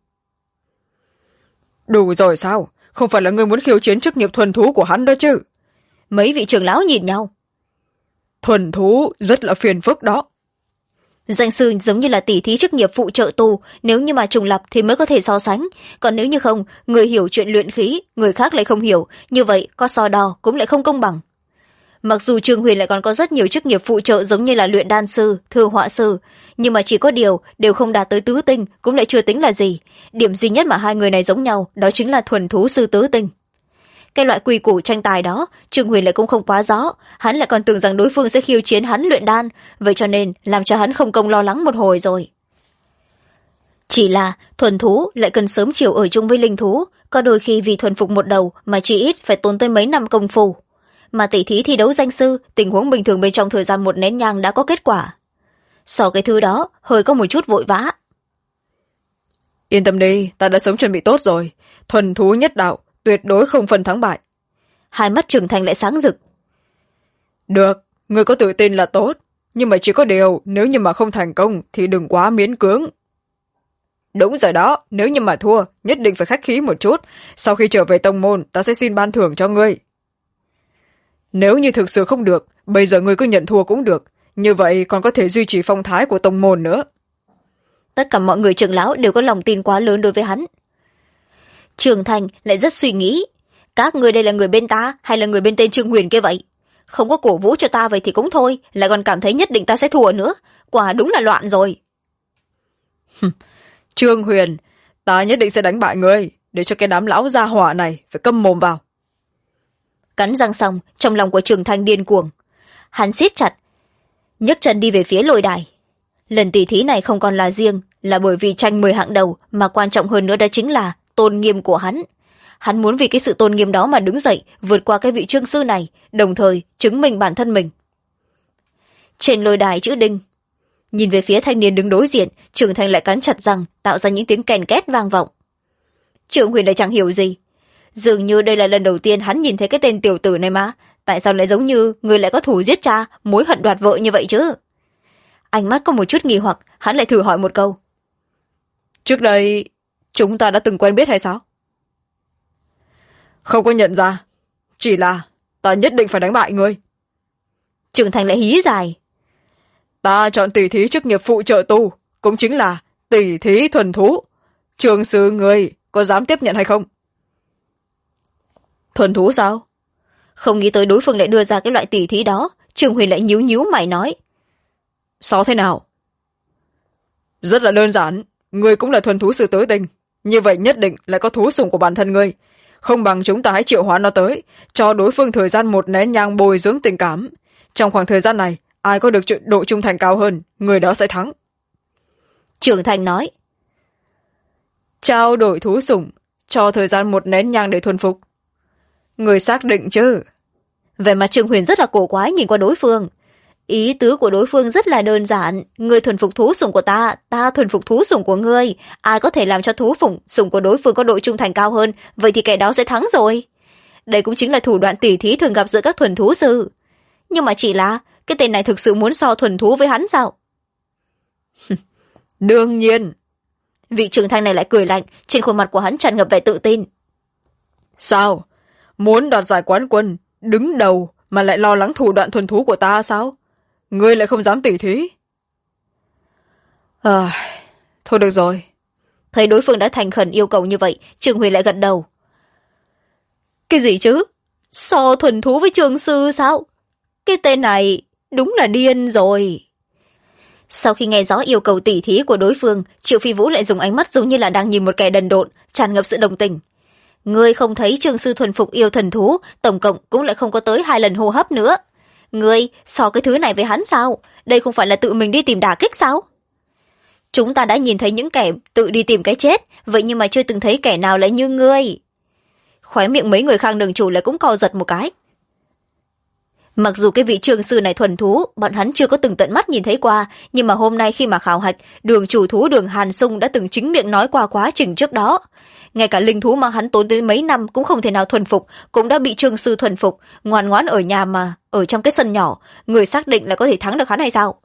Đủ rồi sao? Không phải là ngươi muốn khiêu chiến chức nghiệp thuần thú của hắn đó chứ? Mấy vị trưởng lão nhìn nhau. Thuần thú rất là phiền phức đó. Danh sư giống như là tỉ thí chức nghiệp phụ trợ tu, nếu như mà trùng lập thì mới có thể so sánh, còn nếu như không, người hiểu chuyện luyện khí, người khác lại không hiểu, như vậy có so đo cũng lại không công bằng. Mặc dù Trương Huyền lại còn có rất nhiều chức nghiệp phụ trợ giống như là luyện đan sư, thư họa sư, nhưng mà chỉ có điều đều không đạt tới tứ tinh, cũng lại chưa tính là gì. Điểm duy nhất mà hai người này giống nhau đó chính là thuần thú sư tứ tinh. Cái loại quy củ tranh tài đó, Trương Huyền lại cũng không quá rõ, hắn lại còn tưởng rằng đối phương sẽ khiêu chiến hắn luyện đan, vậy cho nên làm cho hắn không công lo lắng một hồi rồi. Chỉ là thuần thú lại cần sớm chiều ở chung với linh thú, có đôi khi vì thuần phục một đầu mà chỉ ít phải tốn tới mấy năm công phu. Mà tỷ thí thi đấu danh sư, tình huống bình thường bên trong thời gian 1 nén nhang đã có kết quả. Sau cái thứ đó, hơi có một chút vội vã. Yên tâm đi, ta đã sớm chuẩn bị tốt rồi. Thuần thú nhất đạo, tuyệt đối không phân thắng bại. Hai mắt Trưởng Thành lại sáng rực. Được, người có tự tin là tốt. Nhưng mà chỉ có điều, nếu như mà không thành công thì đừng quá miễn cưỡng. Đúng rồi đó, nếu như mà thua, nhất định phải khách khí một chút. Sau khi trở về tông môn, ta sẽ xin ban thưởng cho ngươi. Nếu như thực sự không được, bây giờ ngươi cứ nhận thua cũng được. Như vậy còn có thể duy trì phong thái của tông môn nữa. Tất cả mọi người trưởng lão đều có lòng tin quá lớn đối với hắn. Trưởng Thành lại rất suy nghĩ. Các người đây là người bên ta hay là người bên tên Trương Huyền kia vậy? Không có cổ vũ cho ta vậy thì cũng thôi, lại còn cảm thấy nhất định ta sẽ thua nữa. Quả đúng là loạn rồi. Trương Huyền, ta nhất định sẽ đánh bại ngươi, để cho cái đám lão gia hỏa này phải câm mồm vào. Cắn răng xong, trong lòng của Trường Thanh điên cuồng. Hắn siết chặt, nhấc chân đi về phía lôi đài. Lần tỷ thí này không còn là riêng là bởi vì tranh 10 hạng đầu, mà quan trọng hơn nữa đó chính là tôn nghiêm của hắn. Hắn muốn vì cái sự tôn nghiêm đó mà đứng dậy, vượt qua cái vị trương sư này, đồng thời chứng minh bản thân mình. Trên lôi đài chữ đinh, nhìn về phía thanh niên đứng đối diện, Trường Thanh lại cắn chặt răng, tạo ra những tiếng kèn két vang vọng. Trương Huyền lại chẳng hiểu gì, dường như đây là lần đầu tiên hắn nhìn thấy cái tên tiểu tử này mà, tại sao lại giống như người lại có thù giết cha, mối hận đoạt vợ như vậy chứ? Ánh mắt có một chút nghi hoặc, hắn lại thử hỏi một câu. Trước đây chúng ta đã từng quen biết hay sao? Không có nhận ra, chỉ là ta nhất định phải đánh bại ngươi. Trường Thành lại hí dài. Ta chọn tỷ thí chức nghiệp phụ trợ tu, cũng chính là tỷ thí thuần thú. Trường sư ngươi có dám tiếp nhận hay không? Thuần thú sao? Không nghĩ tới đối phương lại đưa ra cái loại tỷ thí đó. Trường Huyền lại nhíu nhíu mày nói. Sao thế nào? Rất là đơn giản, ngươi cũng là thuần thú sư tứ tinh, như vậy nhất định là có thú sủng của bản thân ngươi. Không bằng chúng ta hãy triệu hoán nó tới, cho đối phương thời gian 1 nén nhang bồi dưỡng tình cảm. Trong khoảng thời gian này, ai có được độ trung thành cao hơn, người đó sẽ thắng. Trường Thành nói. Trao đổi thú sủng, cho thời gian 1 nén nhang để thuần phục. Người xác định chứ? Vẻ mặt Trường Huyền rất là cổ quái nhìn qua đối phương. Ý tứ của đối phương rất là đơn giản. Ngươi thuần phục thú sủng của ta, ta thuần phục thú sủng của ngươi. Ai có thể làm cho thú sủng của đối phương có độ trung thành cao hơn, vậy thì kẻ đó sẽ thắng rồi. Đây cũng chính là thủ đoạn tỉ thí thường gặp giữa các thuần thú sư. Nhưng mà chỉ là, cái tên này thực sự muốn so thuần thú với hắn sao? Đương nhiên. Vị trưởng thành này lại cười lạnh, trên khuôn mặt của hắn tràn ngập vẻ tự tin. Sao? Muốn đoạt giải quán quân, đứng đầu mà lại lo lắng thủ đoạn thuần thú của ta sao? Ngươi lại không dám tỉ thí. Thôi được rồi. Thấy đối phương đã thành khẩn yêu cầu như vậy, Trường Huyền lại gật đầu. Cái gì chứ? So thuần thú với trường sư sao? Cái tên này đúng là điên rồi. Sau khi nghe rõ yêu cầu tỉ thí của đối phương, Triệu Phi Vũ lại dùng ánh mắt giống như là đang nhìn một kẻ đần độn, tràn ngập sự đồng tình. Ngươi không thấy trường sư thuần phục yêu thần thú, tổng cộng cũng lại không có tới 2 lần hô hấp nữa. Ngươi so cái thứ này với hắn sao? Đây không phải là tự mình đi tìm đả kích sao? Chúng ta đã nhìn thấy những kẻ tự đi tìm cái chết, vậy nhưng mà chưa từng thấy kẻ nào lại như ngươi. Khóe miệng mấy người Khang đường chủ lại cũng co giật một cái. Mặc dù cái vị trường sư này thuần thú, bọn hắn chưa có từng tận mắt nhìn thấy qua, nhưng mà hôm nay khi mà khảo hạch, đường chủ thú Đường Hàn Sung đã từng chính miệng nói qua quá trình trước đó. Ngay cả linh thú mà hắn tốn đến mấy năm cũng không thể nào thuần phục, cũng đã bị trường sư thuần phục, ngoan ngoãn ở nhà mà, ở trong cái sân nhỏ, người xác định là có thể thắng được hắn hay sao?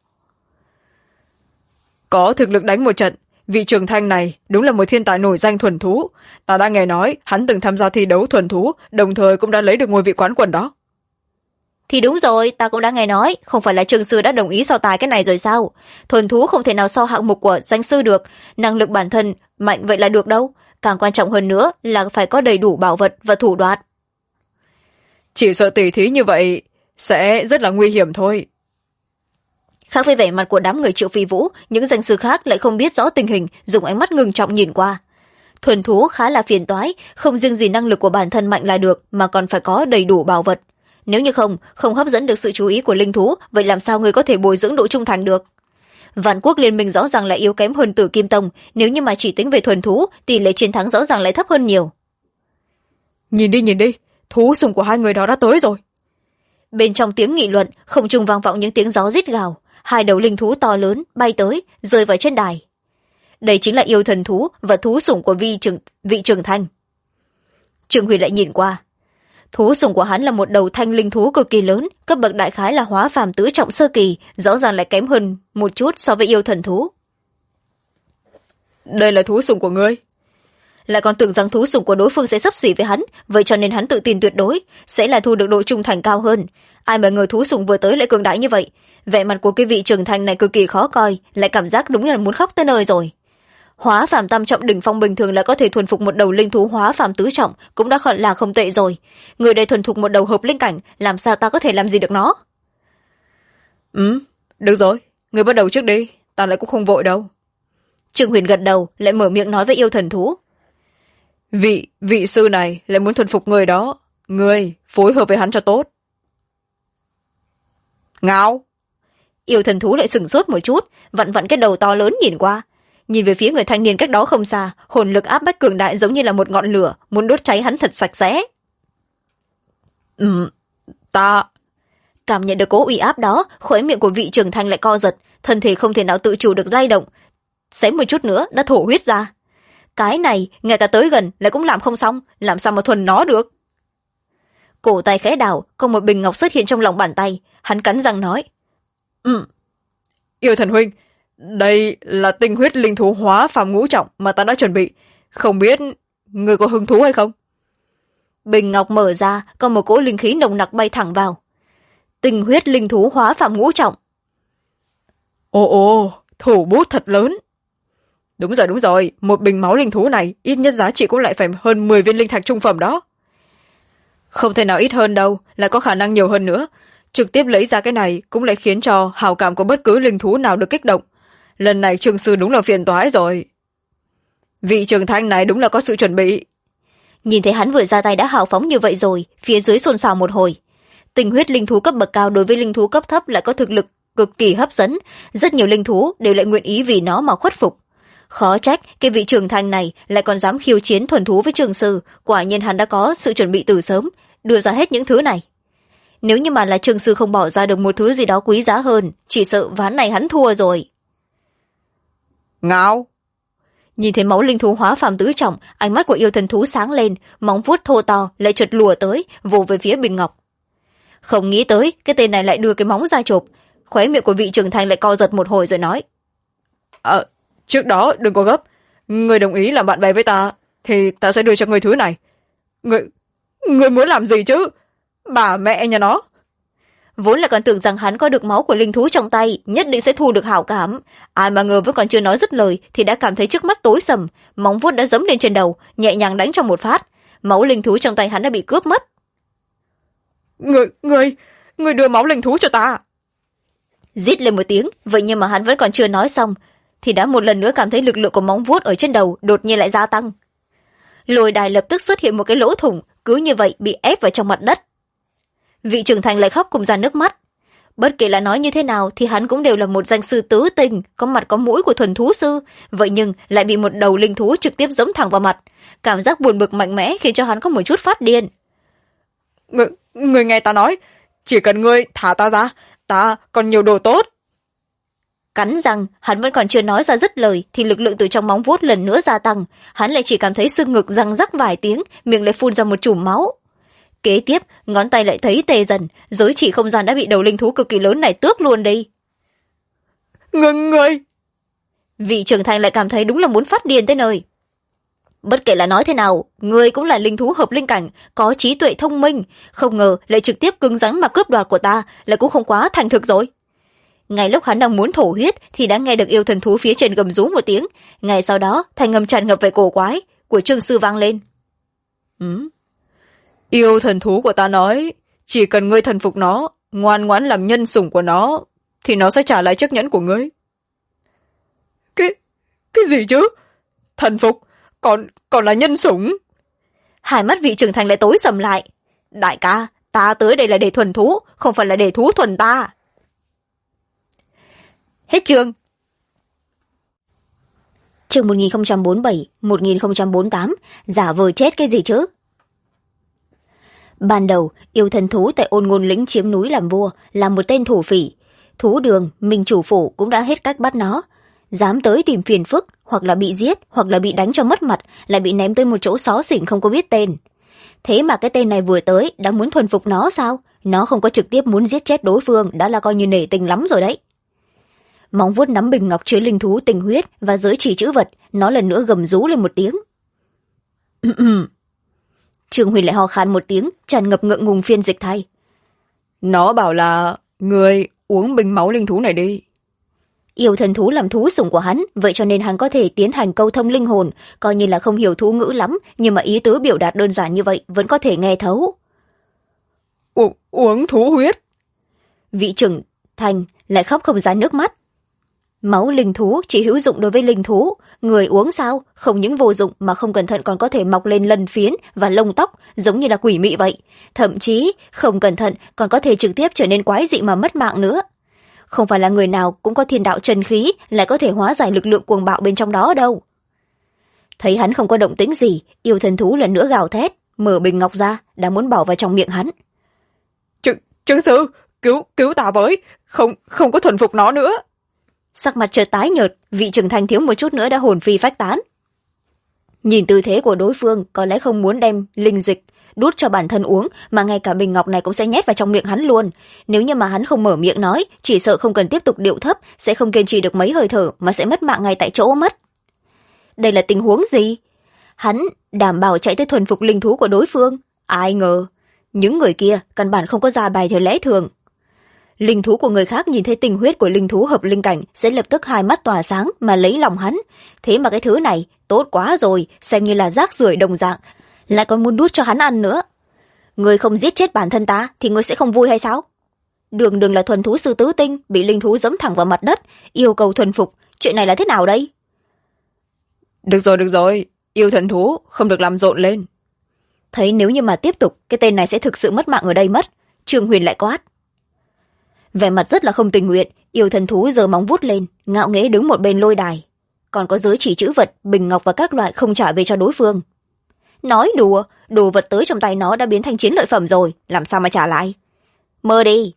Có thực lực đánh một trận, vị Trường Thanh này đúng là một thiên tài nổi danh thuần thú. Ta đã nghe nói hắn từng tham gia thi đấu thuần thú, đồng thời cũng đã lấy được ngôi vị quán quân đó. Thì đúng rồi, ta cũng đã nghe nói, không phải là trường sư đã đồng ý so tài cái này rồi sao? Thuần thú không thể nào so hạng mục của danh sư được, năng lực bản thân mạnh vậy là được đâu. Càng quan trọng hơn nữa là phải có đầy đủ bảo vật và thủ đoạn. Chỉ sợ tỉ thí như vậy sẽ rất là nguy hiểm thôi. Khác với vẻ mặt của đám người Triệu Phi Vũ, những danh sư khác lại không biết rõ tình hình, dùng ánh mắt ngưng trọng nhìn qua. Thuần thú khá là phiền toái, không riêng gì năng lực của bản thân mạnh là được, mà còn phải có đầy đủ bảo vật. Nếu như không hấp dẫn được sự chú ý của linh thú, vậy làm sao người có thể bồi dưỡng độ trung thành được? Vạn Quốc Liên Minh rõ ràng là yếu kém hơn Tử Kim Tông, nếu như mà chỉ tính về thuần thú, tỷ lệ chiến thắng rõ ràng lại thấp hơn nhiều. Nhìn đi, thú sủng của hai người đó đã tới rồi. Bên trong tiếng nghị luận, không trung vang vọng những tiếng gió rít gào, 2 đầu linh thú to lớn bay tới, rơi vào trên đài. Đây chính là yêu thần thú và thú sủng của vị Trường Thanh. Trường Huyền lại nhìn qua. Thú sủng của hắn là một đầu thanh linh thú cực kỳ lớn, cấp bậc đại khái là hóa phàm tứ trọng sơ kỳ, rõ ràng lại kém hơn một chút so với yêu thần thú. Đây là thú sủng của ngươi? Lại còn tưởng rằng thú sủng của đối phương sẽ xấp xỉ với hắn, vậy cho nên hắn tự tin tuyệt đối sẽ là thu được độ trung thành cao hơn. Ai mà ngờ thú sủng vừa tới lại cường đại như vậy. Vẻ mặt của cái vị Trường Thanh này cực kỳ khó coi, lại cảm giác đúng là muốn khóc tới nơi rồi. Hóa phàm tam trọng đỉnh phong bình thường là có thể thuần phục một đầu linh thú hóa phàm tứ trọng, cũng đã là không tệ rồi. Người đây thuần phục một đầu hợp linh cảnh, làm sao ta có thể làm gì được nó? Được rồi, người bắt đầu trước đi, ta lại cũng không vội đâu. Trương Huyền gật đầu, lại mở miệng nói với yêu thần thú. Vị sư này lại muốn thuần phục người đó, người phối hợp với hắn cho tốt. Ngao. Yêu thần thú lại sửng sốt một chút, vặn vặn cái đầu to lớn nhìn qua. nhìn về phía người thanh niên cách đó không xa, hồn lực áp bách cường đại giống như là một ngọn lửa, muốn đốt cháy hắn thật sạch sẽ. Ta... Cảm nhận được cố uy áp đó, khóe miệng của vị trưởng thành lại co giật, thân thể không thể nào tự chủ được lay động, xém một chút nữa đã thổ huyết ra. Cái này ngay cả tới gần lại cũng làm không xong, làm sao mà thuần nó được. Cổ tay khẽ đảo, có một bình ngọc xuất hiện trong lòng bàn tay, hắn cắn răng nói: Yêu thần huynh, đây là tinh huyết linh thú hóa phàm ngũ trọng mà ta đã chuẩn bị, không biết người có hứng thú hay không? Bình ngọc mở ra, có một cỗ linh khí nồng nặc bay thẳng vào. Tinh huyết linh thú hóa phàm ngũ trọng. Ồ, thủ bút thật lớn. Đúng rồi, một bình máu linh thú này ít nhất giá trị cũng lại phải hơn 10 viên linh thạch trung phẩm đó. Không thể nào ít hơn đâu, lại có khả năng nhiều hơn nữa. Trực tiếp lấy ra cái này cũng lại khiến cho hào cảm của bất cứ linh thú nào được kích động. Lần này Trương sư đúng là phiền toái rồi. Vị trưởng thanh này đúng là có sự chuẩn bị. Nhìn thấy hắn vừa ra tay đã hào phóng như vậy rồi, phía dưới xôn xao một hồi. Tinh huyết linh thú cấp bậc cao đối với linh thú cấp thấp lại có thực lực cực kỳ hấp dẫn, rất nhiều linh thú đều lại nguyện ý vì nó mà khuất phục. Khó trách cái vị trưởng thành này lại còn dám khiêu chiến thuần thú với Trường sư, quả nhiên hắn đã có sự chuẩn bị từ sớm, đưa ra hết những thứ này. Nếu như mà là Trường sư không bỏ ra được một thứ gì đó quý giá hơn, chỉ sợ ván này hắn thua rồi. Ngao! Nhìn thấy máu linh thú hóa phàm tứ trọng, ánh mắt của yêu thần thú sáng lên, móng vuốt thô to lại chợt lùa tới, vồ về phía bình ngọc. Không nghĩ tới cái tên này lại đưa cái móng ra chộp, khóe miệng của vị trưởng thành lại co giật một hồi rồi nói: Trước đó đừng có gấp, người đồng ý làm bạn bè với ta thì ta sẽ đưa cho người thứ này. Người muốn làm gì chứ? Bà mẹ nhà nó! Vốn là còn tưởng rằng hắn có được máu của linh thú trong tay nhất định sẽ thu được hảo cảm, ai mà ngờ vẫn còn chưa nói dứt lời thì đã cảm thấy trước mắt tối sầm, móng vuốt đã giẫm lên trên đầu, nhẹ nhàng đánh trong một phát, máu linh thú trong tay hắn đã bị cướp mất. Người đưa máu linh thú cho ta! Rít lên một tiếng, vậy nhưng mà hắn vẫn còn chưa nói xong thì đã một lần nữa cảm thấy lực lượng của móng vuốt ở trên đầu đột nhiên lại gia tăng. Lôi đài lập tức xuất hiện một cái lỗ thủng, cứ như vậy bị ép vào trong mặt đất. Vị trưởng thành lại khóc cùng ra nước mắt. Bất kể là nói như thế nào thì hắn cũng đều là một danh sư tứ tình, có mặt có mũi của thuần thú sư, vậy nhưng lại bị một đầu linh thú trực tiếp giẫm thẳng vào mặt. Cảm giác buồn bực mạnh mẽ khiến cho hắn có một chút phát điên. Người nghe ta nói, chỉ cần ngươi thả ta ra, ta còn nhiều đồ tốt. Cắn răng, hắn vẫn còn chưa nói ra dứt lời thì lực lượng từ trong móng vuốt lần nữa gia tăng, hắn lại chỉ cảm thấy xương ngực răng rắc vài tiếng, miệng lại phun ra một chùm máu. Kế tiếp, ngón tay lại thấy tê dần, giới chỉ không gian đã bị đầu linh thú cực kỳ lớn này tước luôn đi. Ngươi! Vị trưởng thành lại cảm thấy đúng là muốn phát điên tới nơi. Bất kể là nói thế nào, ngươi cũng là linh thú hợp linh cảnh, có trí tuệ thông minh, không ngờ lại trực tiếp cứng rắn mà cướp đoạt của ta, lại cũng không quá thành thực rồi. Ngay lúc hắn đang muốn thổ huyết thì đã nghe được yêu thần thú phía trên gầm rú một tiếng, ngay sau đó thanh âm tràn ngập về cổ quái của Trương sư vang lên. Yêu thần thú của ta nói, chỉ cần ngươi thần phục nó, ngoan ngoãn làm nhân sủng của nó, thì nó sẽ trả lại chiếc nhẫn của ngươi. Cái gì chứ? Thần phục? Còn là nhân sủng? Hai mắt vị trưởng thành lại tối sầm lại. Đại ca, ta tới đây là để thuần thú, không phải là để thú thuần ta. Hết chương. Chương 1047, 1048, giả vờ chết cái gì chứ? Ban đầu, yêu thần thú tại Ôn Ngôn Lĩnh chiếm núi làm vua, là một tên thổ phỉ. Thú đường, Minh chủ phủ cũng đã hết cách bắt nó. Dám tới tìm phiền phức, hoặc là bị giết, hoặc là bị đánh cho mất mặt, lại bị ném tới một chỗ xó xỉnh không có biết tên. Thế mà cái tên này vừa tới, đã muốn thuần phục nó sao? Nó không có trực tiếp muốn giết chết đối phương, đã là coi như nể tình lắm rồi đấy. Móng vuốt nắm bình ngọc chứa linh thú tình huyết và giới chỉ chữ vật, nó lần nữa gầm rú lên một tiếng. Trương Huyền lại ho khan một tiếng, tràn ngập ngượng ngùng phiên dịch thay. Nó bảo là người uống bình máu linh thú này đi. Yêu thần thú làm thú sủng của hắn, vậy cho nên hắn có thể tiến hành câu thông linh hồn, coi như là không hiểu thú ngữ lắm, nhưng mà ý tứ biểu đạt đơn giản như vậy vẫn có thể nghe thấu. Uống thú huyết? Vị trưởng thành lại khóc không ra nước mắt. Máu linh thú chỉ hữu dụng đối với linh thú, người uống sao? Không những vô dụng mà không cẩn thận còn có thể mọc lên lân phiến và lông tóc, giống như là quỷ mị vậy. Thậm chí, không cẩn thận còn có thể trực tiếp trở nên quái dị mà mất mạng nữa. không phải là người nào cũng có thiên đạo chân khí lại có thể hóa giải lực lượng cuồng bạo bên trong đó đâu. Thấy hắn không có động tĩnh gì, yêu thần thú lần nữa gào thét, mở bình ngọc ra, đang muốn bỏ vào trong miệng hắn. Trương sư, cứu ta với, không có thuần phục nó nữa. Sắc mặt chợt tái nhợt, Vị Trường Thanh thiếu một chút nữa đã hồn phi phách tán. Nhìn tư thế của đối phương, có lẽ không muốn đem linh dịch đút cho bản thân uống, mà ngay cả bình ngọc này cũng sẽ nhét vào trong miệng hắn luôn. Nếu như mà hắn không mở miệng nói, chỉ sợ không cần tiếp tục điệu thấp, sẽ không kiên trì được mấy hơi thở mà sẽ mất mạng ngay tại chỗ mất. Đây là tình huống gì? Hắn đảm bảo chạy tới thuần phục linh thú của đối phương, ai ngờ những người kia căn bản không có ra bài theo lẽ thường. Linh thú của người khác nhìn thấy tình huyết của linh thú hợp linh cảnh sẽ lập tức hai mắt tỏa sáng mà lấy lòng hắn. Thế mà cái thứ này tốt quá rồi, xem như là rác rưởi đồng dạng, lại còn muốn đút cho hắn ăn nữa. Người không giết chết bản thân ta thì người sẽ không vui hay sao? Đường đường là thuần thú sư tứ tinh, bị linh thú giẫm thẳng vào mặt đất, yêu cầu thuần phục, chuyện này là thế nào đây? Được rồi, yêu thần thú không được làm rộn lên. Thấy nếu như mà tiếp tục, cái tên này sẽ thực sự mất mạng ở đây mất. Trương Huyền lại quát. Vẻ mặt rất là không tình nguyện, yêu thần thú giơ móng vuốt lên, ngạo nghễ đứng một bên lôi đài. Còn có giới chỉ chữ vật, bình ngọc và các loại không trả về cho đối phương. Nói đùa, đồ vật tới trong tay nó đã biến thành chiến lợi phẩm rồi, làm sao mà trả lại? Mơ đi.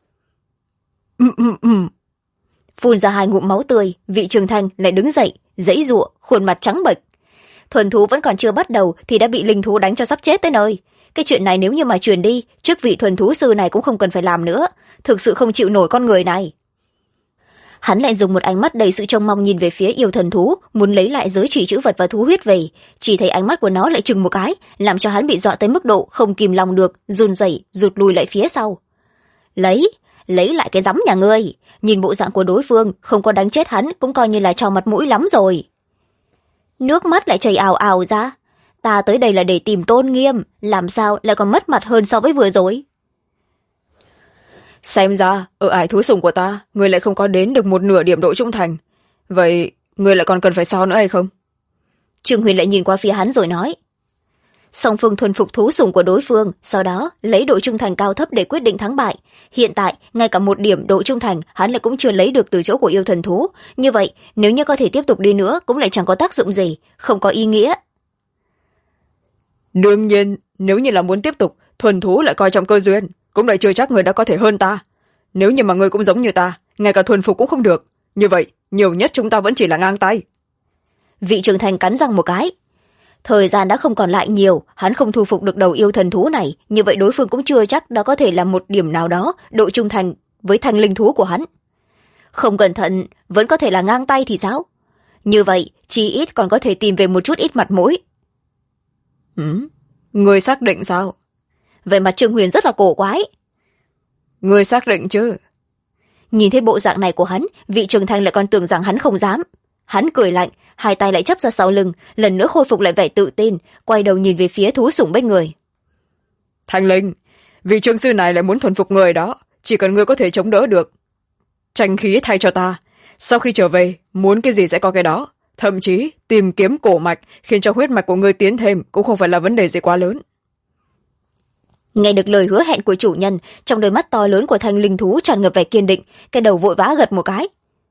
Phun ra hai ngụm máu tươi, Vị Trường Thanh lại đứng dậy, giãy giụa, khuôn mặt trắng bệch. Thuần thú vẫn còn chưa bắt đầu thì đã bị linh thú đánh cho sắp chết tới nơi. Cái chuyện này nếu như mà truyền đi, chức vị thuần thú sư này cũng không cần phải làm nữa, thực sự không chịu nổi con người này. Hắn lại dùng một ánh mắt đầy sự trông mong nhìn về phía yêu thần thú, muốn lấy lại giới chỉ chữ vật và thú huyết về, chỉ thấy ánh mắt của nó lại chừng một cái, làm cho hắn bị dọa tới mức độ không kìm lòng được, run rẩy rụt lùi lại phía sau. Lấy lại cái rắm nhà ngươi, nhìn bộ dạng của đối phương, không có đánh chết hắn cũng coi như là cho mặt mũi lắm rồi. Nước mắt lại chảy ào ào ra. Ta tới đây là để tìm Tôn Nghiêm, làm sao lại còn mất mặt hơn so với vừa rồi? Xem ra, ở ải thú sủng của ta, ngươi lại không có đến được một nửa điểm độ trung thành. Vậy, ngươi lại còn cần phải sao nữa hay không? Trương Huyền lại nhìn qua phía hắn rồi nói. Song phương thuần phục thú sủng của đối phương, sau đó lấy độ trung thành cao thấp để quyết định thắng bại. Hiện tại, ngay cả một điểm độ trung thành hắn lại cũng chưa lấy được từ chỗ của yêu thần thú. Như vậy, nếu như có thể tiếp tục đi nữa cũng lại chẳng có tác dụng gì, không có ý nghĩa. Đương nhiên, nếu như là muốn tiếp tục, thuần thú lại coi trọng cơ duyên, cũng lại chưa chắc người đã có thể hơn ta. Nếu như mà người cũng giống như ta, ngay cả thuần phục cũng không được. Như vậy, nhiều nhất chúng ta vẫn chỉ là ngang tay. Vị Trường Thành cắn răng một cái. Thời gian đã không còn lại nhiều, hắn không thu phục được đầu yêu thần thú này, như vậy đối phương cũng chưa chắc đã có thể là một điểm nào đó độ trung thành với thanh linh thú của hắn. Không cẩn thận, vẫn có thể là ngang tay thì sao? Như vậy, chí ít còn có thể tìm về một chút ít mặt mũi. Người xác định sao? Về mặt Trương Huyền rất là cổ quái. Người xác định chứ? Nhìn thấy bộ dạng này của hắn, Vị Trường Thanh lại còn tưởng rằng hắn không dám. Hắn cười lạnh, hai tay lại chắp ra sau lưng, lần nữa khôi phục lại vẻ tự tin, quay đầu nhìn về phía thú sủng bên người. Thanh Linh, vị trương sư này lại muốn thuần phục người đó, chỉ cần người có thể chống đỡ được. Tranh khí thay cho ta, sau khi trở về, muốn cái gì sẽ có cái đó. Thậm chí, tìm kiếm cổ mạch, khiến cho huyết mạch của người tiến thêm cũng không phải là vấn đề gì quá lớn. Nghe được lời hứa hẹn của chủ nhân, trong đôi mắt to lớn của thanh linh thú tràn ngập vẻ kiên định, cái đầu vội vã gật một cái.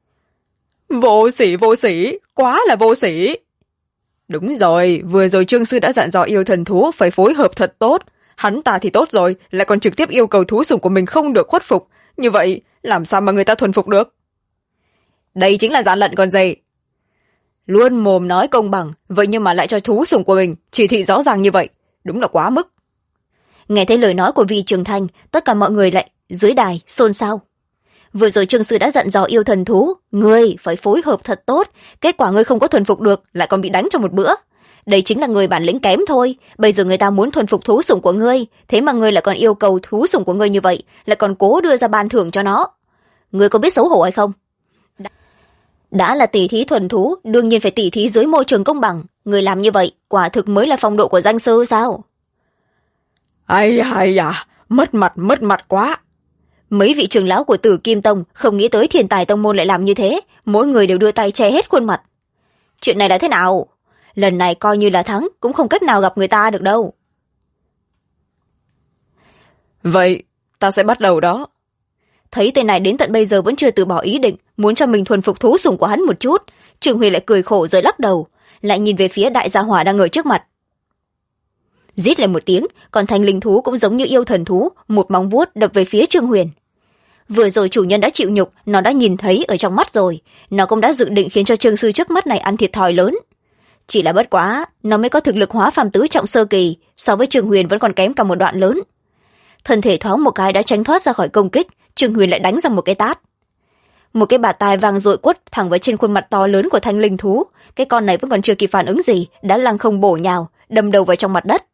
Vô sỉ, quá là vô sỉ. Đúng rồi, vừa rồi trương sư đã dặn dò yêu thần thú phải phối hợp thật tốt. Hắn ta thì tốt rồi, lại còn trực tiếp yêu cầu thú sủng của mình không được khuất phục. Như vậy, làm sao mà người ta thuần phục được? Đây chính là gian lận còn gì. Luôn mồm nói công bằng, vậy nhưng mà lại cho thú sủng của mình chỉ thị rõ ràng như vậy. Đúng là quá mức. Nghe thấy lời nói của Vị Trường Thanh, tất cả mọi người lại dưới đài xôn xao. Vừa rồi trương sư đã dặn dò yêu thần thú, ngươi phải phối hợp thật tốt, kết quả ngươi không có thuần phục được, lại còn bị đánh trong một bữa. Đây chính là người bản lĩnh kém thôi, bây giờ người ta muốn thuần phục thú sủng của ngươi, thế mà ngươi lại còn yêu cầu thú sủng của ngươi như vậy, lại còn cố đưa ra ban thưởng cho nó. Ngươi có biết xấu hổ hay không? Đã là tỷ thí thuần thú, đương nhiên phải tỷ thí dưới môi trường công bằng, ngươi làm như vậy, quả thực mới là phong độ của danh sư sao? Ai à, mất mặt quá. Mấy vị trưởng lão của Tử Kim Tông không nghĩ tới Thiên Tài Tông môn lại làm như thế, mỗi người đều đưa tay che hết khuôn mặt. Chuyện này là thế nào? Lần này coi như là thắng, cũng không cách nào gặp người ta được đâu. Vậy, ta sẽ bắt đầu đó. thấy tên này đến tận bây giờ vẫn chưa từ bỏ ý định muốn cho mình thuần phục thú sủng của hắn một chút. Trương Huyền lại cười khổ rồi lắc đầu, lại nhìn về phía đại gia hỏa đang ở trước mặt. Rít lên một tiếng, còn thanh linh thú cũng giống như yêu thần thú, một móng vuốt đập về phía Trương Huyền. Vừa rồi chủ nhân đã chịu nhục, nó đã nhìn thấy ở trong mắt rồi, nó cũng đã dự định khiến cho Trương sư trước mắt này ăn thiệt thòi lớn. Chỉ là bất quá, nó mới có thực lực hóa phàm tứ trọng sơ kỳ, so với Trương Huyền vẫn còn kém cả một đoạn lớn. Thân thể thoáng một cái đã tránh thoát ra khỏi công kích, Trương Huyền lại đánh ra một cái tát. Một cái bạt tai vang dội quất thẳng vào trên khuôn mặt to lớn của thanh linh thú. Cái con này vẫn còn chưa kịp phản ứng gì, đã lăng không bổ nhào, đâm đầu vào trong mặt đất.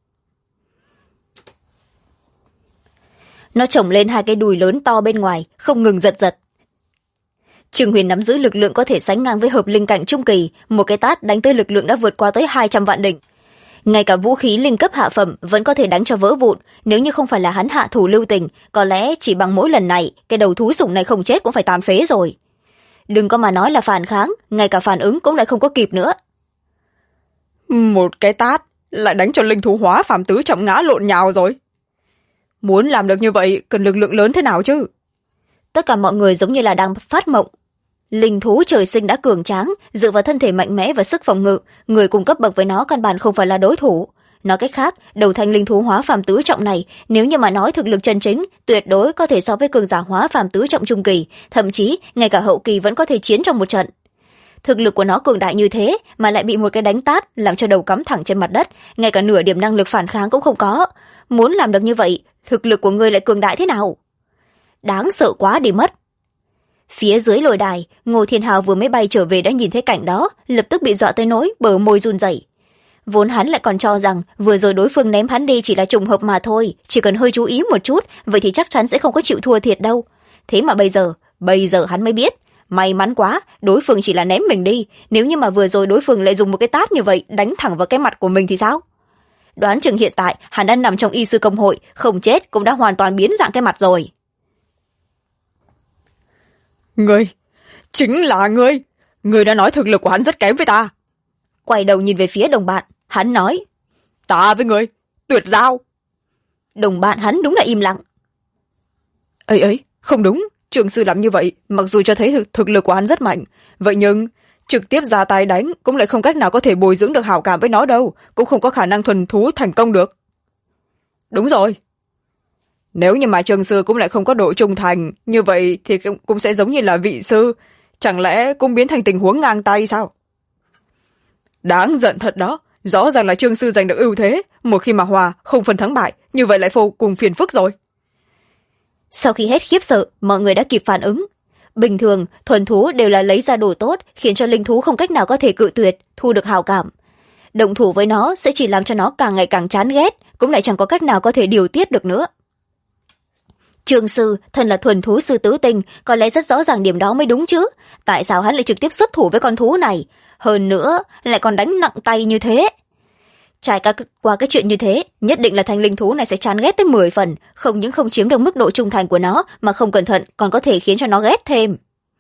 Nó chổng lên hai cái đùi lớn to bên ngoài, không ngừng giật giật. Trương Huyền nắm giữ lực lượng có thể sánh ngang với hợp linh cảnh trung kỳ, một cái tát đánh tới lực lượng đã vượt qua tới 200 vạn đỉnh. Ngay cả vũ khí linh cấp hạ phẩm vẫn có thể đánh cho vỡ vụn, nếu như không phải là hắn hạ thủ lưu tình, có lẽ chỉ bằng mỗi lần này, cái đầu thú sủng này không chết cũng phải tàn phế rồi. Đừng có mà nói là phản kháng, ngay cả phản ứng cũng lại không có kịp nữa. Một cái tát lại đánh cho linh thú hóa phàm tứ trọng ngã lộn nhào rồi. Muốn làm được như vậy cần lực lượng lớn thế nào chứ? Tất cả mọi người giống như là đang phát mộng. Linh thú trời sinh đã cường tráng, dựa vào thân thể mạnh mẽ và sức phòng ngự, người cùng cấp bậc với nó căn bản không phải là đối thủ. Nói cách khác, đầu thanh linh thú hóa phàm tứ trọng này, nếu như mà nói thực lực chân chính, tuyệt đối có thể so với cường giả hóa phàm tứ trọng trung kỳ, thậm chí ngay cả hậu kỳ vẫn có thể chiến trong một trận. Thực lực của nó cường đại như thế mà lại bị một cái đánh tát làm cho đầu cắm thẳng trên mặt đất, ngay cả nửa điểm năng lực phản kháng cũng không có. Muốn làm được như vậy, thực lực của ngươi lại cường đại thế nào? Đáng sợ quá đi mất. Phía dưới lôi đài, Ngô Thiên Hào vừa mới bay trở về đã nhìn thấy cảnh đó, lập tức bị dọa tới nỗi bờ môi run rẩy. Vốn hắn lại còn cho rằng vừa rồi đối phương ném hắn đi chỉ là trùng hợp mà thôi, chỉ cần hơi chú ý một chút, vậy thì chắc chắn sẽ không có chịu thua thiệt đâu. Thế mà bây giờ hắn mới biết, may mắn quá, đối phương chỉ là ném mình đi, nếu như mà vừa rồi đối phương lại dùng một cái tát như vậy đánh thẳng vào cái mặt của mình thì sao? Đoán chừng hiện tại hắn đang nằm trong y sư công hội, không chết cũng đã hoàn toàn biến dạng cái mặt rồi. Ngươi, chính là ngươi đã nói thực lực của hắn rất kém với ta. Quay đầu nhìn về phía đồng bạn, hắn nói, ta với ngươi tuyệt giao. Đồng bạn hắn đúng là im lặng. Ấy không đúng, Trường sư làm như vậy mặc dù cho thấy thực lực của hắn rất mạnh, vậy nhưng trực tiếp ra tay đánh cũng lại không cách nào có thể bồi dưỡng được hảo cảm với nó đâu, cũng không có khả năng thuần thú thành công được. Đúng rồi, nếu như mà Trường sư cũng lại không có độ trung thành, như vậy thì cũng sẽ giống như là vị sư, chẳng lẽ cũng biến thành tình huống ngang tay sao? Đáng giận thật đó, rõ ràng là Trương sư giành được ưu thế, một khi mà hòa không phân thắng bại, như vậy lại vô cùng phiền phức rồi. Sau khi hết khiếp sợ, mọi người đã kịp phản ứng. Bình thường, thuần thú đều là lấy ra đồ tốt, khiến cho linh thú không cách nào có thể cự tuyệt, thu được hảo cảm. Động thủ với nó sẽ chỉ làm cho nó càng ngày càng chán ghét, cũng lại chẳng có cách nào có thể điều tiết được nữa. Trương sư, thân là thuần thú sư tứ tinh, có lẽ rất rõ ràng điểm đó mới đúng chứ. Tại sao hắn lại trực tiếp xuất thủ với con thú này? Hơn nữa, lại còn đánh nặng tay như thế. Trải qua cái chuyện như thế, nhất định là thanh linh thú này sẽ chán ghét tới 10 phần, không những không chiếm được mức độ trung thành của nó, mà không cẩn thận còn có thể khiến cho nó ghét thêm.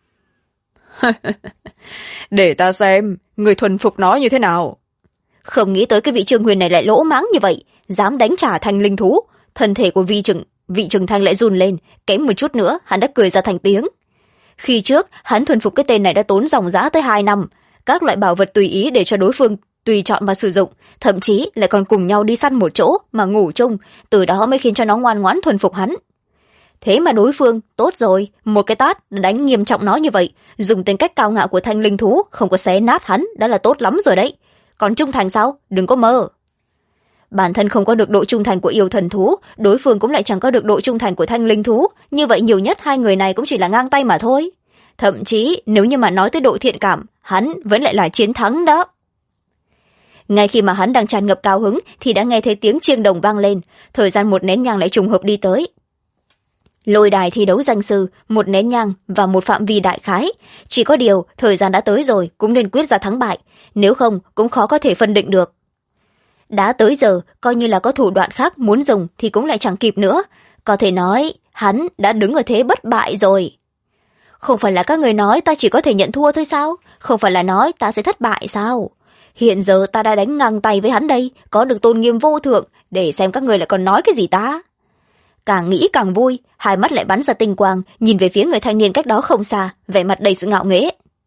Để ta xem, người thuần phục nó như thế nào. Không nghĩ tới cái vị Trương Huyền này lại lỗ mãng như vậy, dám đánh trả thanh linh thú. Thân thể của vị Trừng Thanh lại run lên, kém một chút nữa hắn đã cười ra thành tiếng. Khi trước hắn thuần phục cái tên này đã tốn dòng dã tới 2 năm, các loại bảo vật tùy ý để cho đối phương tùy chọn mà sử dụng, thậm chí lại còn cùng nhau đi săn một chỗ mà ngủ chung, từ đó mới khiến cho nó ngoan ngoãn thuần phục hắn. Thế mà đối phương tốt rồi, một cái tát đánh nghiêm trọng nó như vậy, dùng tính cách cao ngạo của thanh linh thú không có xé nát hắn đã là tốt lắm rồi đấy. Còn trung thành sao? Đừng có mơ. Bản thân không có được độ trung thành của yêu thần thú, đối phương cũng lại chẳng có được độ trung thành của thanh linh thú, như vậy nhiều nhất hai người này cũng chỉ là ngang tay mà thôi. Thậm chí nếu như mà nói tới độ thiện cảm, hắn vẫn lại là chiến thắng đó. Ngay khi mà hắn đang tràn ngập cao hứng thì đã nghe thấy tiếng chiêng đồng vang lên, thời gian một nén nhang lại trùng hợp đi tới. Lôi đài thi đấu danh sư, một nén nhang và một phạm vi đại khái, chỉ có điều thời gian đã tới rồi cũng nên quyết ra thắng bại, nếu không cũng khó có thể phân định được. Đã tới giờ, coi như là có thủ đoạn khác muốn dùng thì cũng lại chẳng kịp nữa, có thể nói hắn đã đứng ở thế bất bại rồi. Không phải là các người nói ta chỉ có thể nhận thua thôi sao? Không phải là nói ta sẽ thất bại sao? Hiện giờ ta đã đánh ngang tay với hắn đây, có được tôn nghiêm vô thượng, để xem các người lại còn nói cái gì ta. Càng nghĩ càng vui, hai mắt lại bắn ra tinh quang, nhìn về phía người thanh niên cách đó không xa, vẻ mặt đầy sự ngạo nghễ.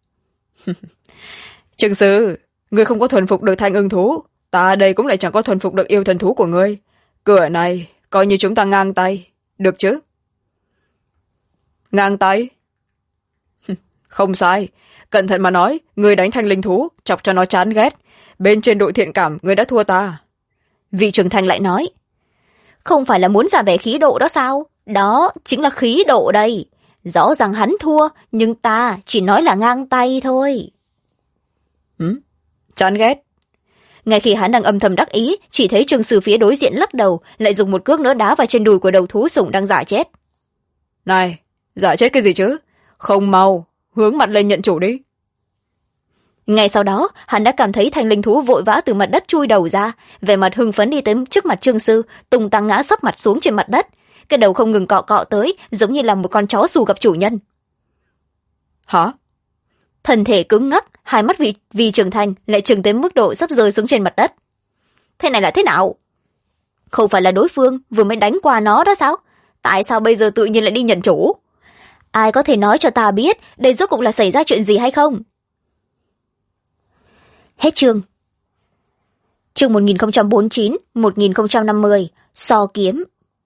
Trương sư, ngươi không có thuần phục được thanh ưng thú, ta đây cũng lại chẳng có thuần phục được yêu thần thú của ngươi. Cửa này coi như chúng ta ngang tay, được chứ? Ngang tay? Không sai, cẩn thận mà nói, ngươi đánh thanh linh thú, chọc cho nó chán ghét. Bên trên độ thiện cảm, ngươi đã thua ta. Vị trưởng thành lại nói. Không phải là muốn ra vẻ khí độ đó sao? Đó chính là khí độ đây. Rõ ràng hắn thua, nhưng ta chỉ nói là ngang tay thôi. Chán ghét. Ngay khi hắn đang âm thầm đắc ý, chỉ thấy Trương Sư phía đối diện lắc đầu, lại dùng một cước nữa đá vào trên đùi của đầu thú sủng đang giả chết. Này, giả chết cái gì chứ? Không mau, hướng mặt lên nhận chủ đi. Ngay sau đó, hắn đã cảm thấy thanh linh thú vội vã từ mặt đất chui đầu ra, vẻ mặt hưng phấn đi tới trước mặt Trương Sư, tung tăng ngã sấp mặt xuống trên mặt đất. Cái đầu không ngừng cọ cọ tới, giống như là một con chó xù gặp chủ nhân. Hả? Thân thể cứng ngắc, hai mắt vì trưởng thành lại trừng tới mức độ sắp rơi xuống trên mặt đất. Thế này là thế nào? Không phải là đối phương vừa mới đánh qua nó đó sao? Tại sao bây giờ tự nhiên lại đi nhận chủ? Ai có thể nói cho ta biết đây rốt cuộc là xảy ra chuyện gì hay không? Hết chương. Chương 1049-1050, so kiếm.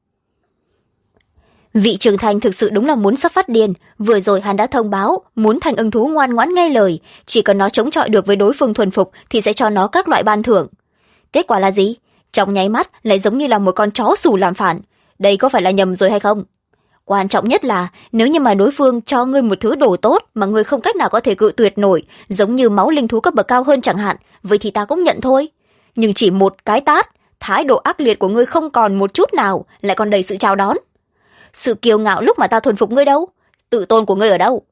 Vị trưởng thành thực sự đúng là muốn sắp phát điên, vừa rồi hắn đã thông báo muốn thanh ưng thú ngoan ngoãn nghe lời, chỉ cần nó chống chọi được với đối phương thuần phục thì sẽ cho nó các loại ban thưởng. Kết quả là gì? Trong nháy mắt lại giống như là một con chó xù làm phản, đây có phải là nhầm rồi hay không? Quan trọng nhất là nếu như mà đối phương cho ngươi một thứ đồ tốt mà ngươi không cách nào có thể cự tuyệt nổi, giống như máu linh thú cấp bậc cao hơn chẳng hạn, vậy thì ta cũng nhận thôi. Nhưng chỉ một cái tát, thái độ ác liệt của ngươi không còn một chút nào, lại còn đầy sự chào đón. Sự kiêu ngạo lúc mà ta thuần phục ngươi đâu? Tự tôn của ngươi ở đâu?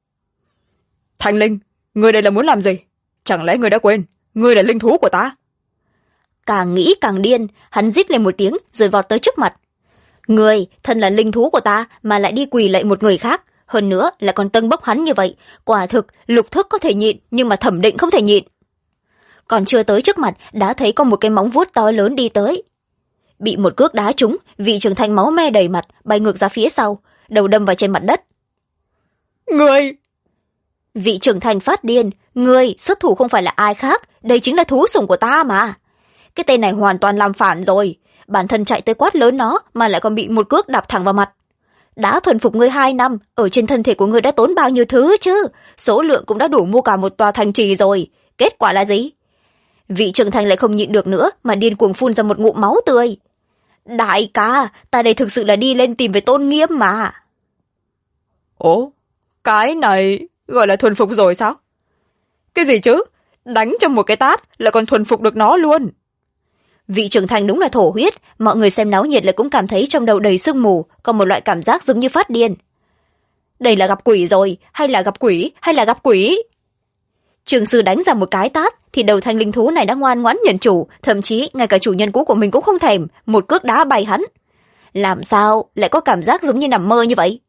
Thanh Linh, ngươi đây là muốn làm gì? Chẳng lẽ ngươi đã quên, ngươi là linh thú của ta? Càng nghĩ càng điên, hắn rít lên một tiếng rồi vọt tới trước mặt. Ngươi, thân là linh thú của ta mà lại đi quỳ lạy một người khác, hơn nữa là còn tâng bốc hắn như vậy, quả thực lục thức có thể nhịn nhưng mà thẩm định không thể nhịn. Còn chưa tới trước mặt đã thấy có một cái móng vuốt to lớn đi tới. Bị một cước đá trúng, vị trưởng thành máu me đầy mặt, bay ngược ra phía sau, đầu đâm vào trên mặt đất. Ngươi! Vị trưởng thành phát điên, ngươi, xuất thủ không phải là ai khác, đây chính là thú sủng của ta mà. Cái tên này hoàn toàn làm phản rồi, bản thân chạy tới quát lớn nó mà lại còn bị một cước đạp thẳng vào mặt. Đã thuần phục ngươi 2 năm, ở trên thân thể của ngươi đã tốn bao nhiêu thứ chứ, số lượng cũng đã đủ mua cả một tòa thành trì rồi, kết quả là gì? Vị trưởng thành lại không nhịn được nữa mà điên cuồng phun ra một ngụm máu tươi. Đại ca, ta đây thực sự là đi lên tìm về tôn nghiêm mà. Ồ, cái này gọi là thuần phục rồi sao? Cái gì chứ? Đánh cho một cái tát lại còn thuần phục được nó luôn. Vị trưởng thành đúng là thổ huyết, mọi người xem náo nhiệt lại cũng cảm thấy trong đầu đầy sương mù, có một loại cảm giác giống như phát điên. Đây là gặp quỷ rồi, hay là gặp quỷ, hay là gặp quỷ? Trường sư đánh ra một cái tát, thì đầu thanh linh thú này đã ngoan ngoãn nhận chủ, thậm chí ngay cả chủ nhân cũ của mình cũng không thèm, một cước đá bay hắn. Làm sao lại có cảm giác giống như nằm mơ như vậy?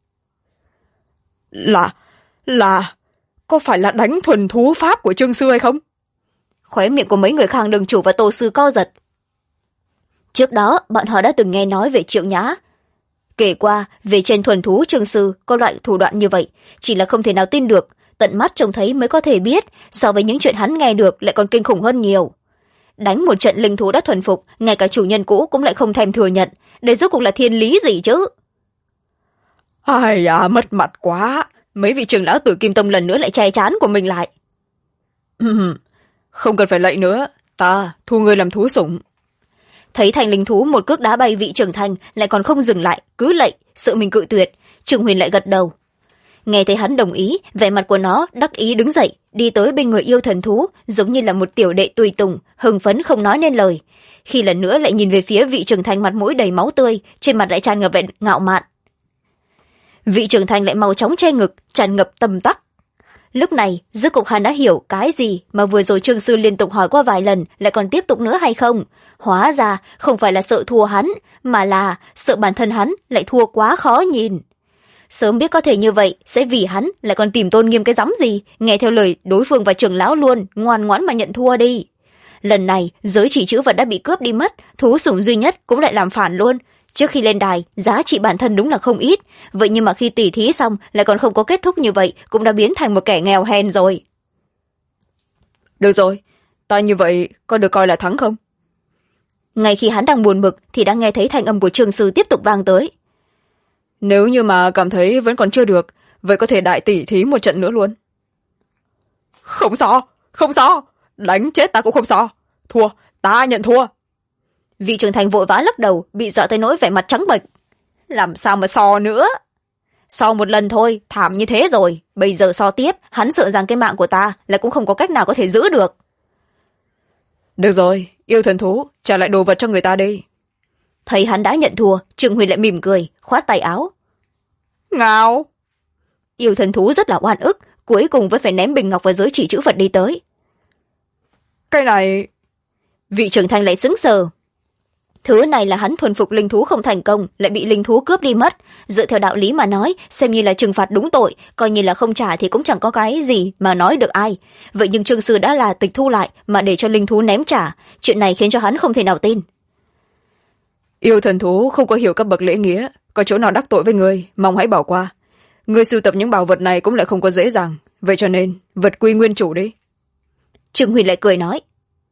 Có phải là đánh thuần thú pháp của Trương sư hay không? Khóe miệng của mấy người Khang Đường chủ và Tô sư co giật. Trước đó, bọn họ đã từng nghe nói về Triệu Nhã. Kể qua, về trên thuần thú Trương sư có loại thủ đoạn như vậy, chỉ là không thể nào tin được, tận mắt trông thấy mới có thể biết, so với những chuyện hắn nghe được lại còn kinh khủng hơn nhiều. Đánh một trận linh thú đã thuần phục, ngay cả chủ nhân cũ cũng lại không thèm thừa nhận, đây rốt cuộc là thiên lý gì chứ? Ai à, mất mặt quá, mấy vị trưởng lão Tử Kim Tông lần nữa lại che trán của mình lại. Không cần phải lạy nữa, ta thu ngươi làm thú sủng. Thấy thành linh thú một cước đá bay vị trưởng thành lại còn không dừng lại, cứ lạy, sợ mình cự tuyệt, Trương Huyền lại gật đầu. Nghe thấy hắn đồng ý, vẻ mặt của nó đắc ý đứng dậy, đi tới bên người yêu thần thú, giống như là một tiểu đệ tùy tùng, hưng phấn không nói nên lời. Khi lần nữa lại nhìn về phía vị trưởng thành mặt mũi đầy máu tươi, trên mặt lại tràn ngập vẻ ngạo mạn. Vị trưởng thành lại mau chóng che ngực, tràn ngập tầm tắc. Lúc này, rốt cục hắn đã hiểu cái gì mà vừa rồi Trương sư liên tục hỏi qua vài lần, lại còn tiếp tục nữa hay không. Hóa ra không phải là sợ thua hắn, mà là sợ bản thân hắn lại thua quá khó nhìn. Sớm biết có thể như vậy, sẽ vì hắn lại còn tìm tôn nghiêm cái rắm gì, nghe theo lời đối phương và trưởng lão luôn, ngoan ngoãn mà nhận thua đi. Lần này, giới chỉ chữ vật đã bị cướp đi mất, thú sủng duy nhất cũng lại làm phản luôn. trước khi lên đài giá trị bản thân đúng là không ít, vậy nhưng mà khi tỉ thí xong lại còn không có kết thúc như vậy, cũng đã biến thành một kẻ nghèo hèn rồi. Được rồi, ta như vậy có được coi là thắng không? Ngay khi hắn đang buồn bực thì đã nghe thấy thanh âm của Trương sư tiếp tục vang tới. Nếu như mà cảm thấy vẫn còn chưa được, vậy có thể đại tỉ thí một trận nữa luôn. Không sao, không sao, đánh chết ta cũng không sao. Thua, ta nhận thua. Vị trưởng thành vội vã lắc đầu, bị dọa tới nỗi vẻ mặt trắng bệch. Làm sao mà so nữa? So một lần thôi, thảm như thế rồi. Bây giờ so tiếp, hắn sợ rằng cái mạng của ta là cũng không có cách nào có thể giữ được. Được rồi, yêu thần thú, trả lại đồ vật cho người ta đi. Thấy hắn đã nhận thua, Trương Huyền lại mỉm cười, khoát tay áo. Ngao! Yêu thần thú rất là oan ức, cuối cùng vẫn phải ném bình ngọc và giới chỉ chữ vật đi tới. Cái này... Vị trưởng thành lại sững sờ. Thứ này là hắn thuần phục linh thú không thành công, lại bị linh thú cướp đi mất. Dựa theo đạo lý mà nói, xem như là trừng phạt đúng tội, coi như là không trả thì cũng chẳng có cái gì mà nói được ai. Vậy nhưng Trương sư đã là tịch thu lại mà để cho linh thú ném trả, chuyện này khiến cho hắn không thể nào tin. Yêu thần thú không có hiểu các bậc lễ nghĩa, có chỗ nào đắc tội với người, mong hãy bỏ qua. Người sưu tập những bảo vật này cũng lại không có dễ dàng, vậy cho nên vật quy nguyên chủ đi. Trương Huyền lại cười nói.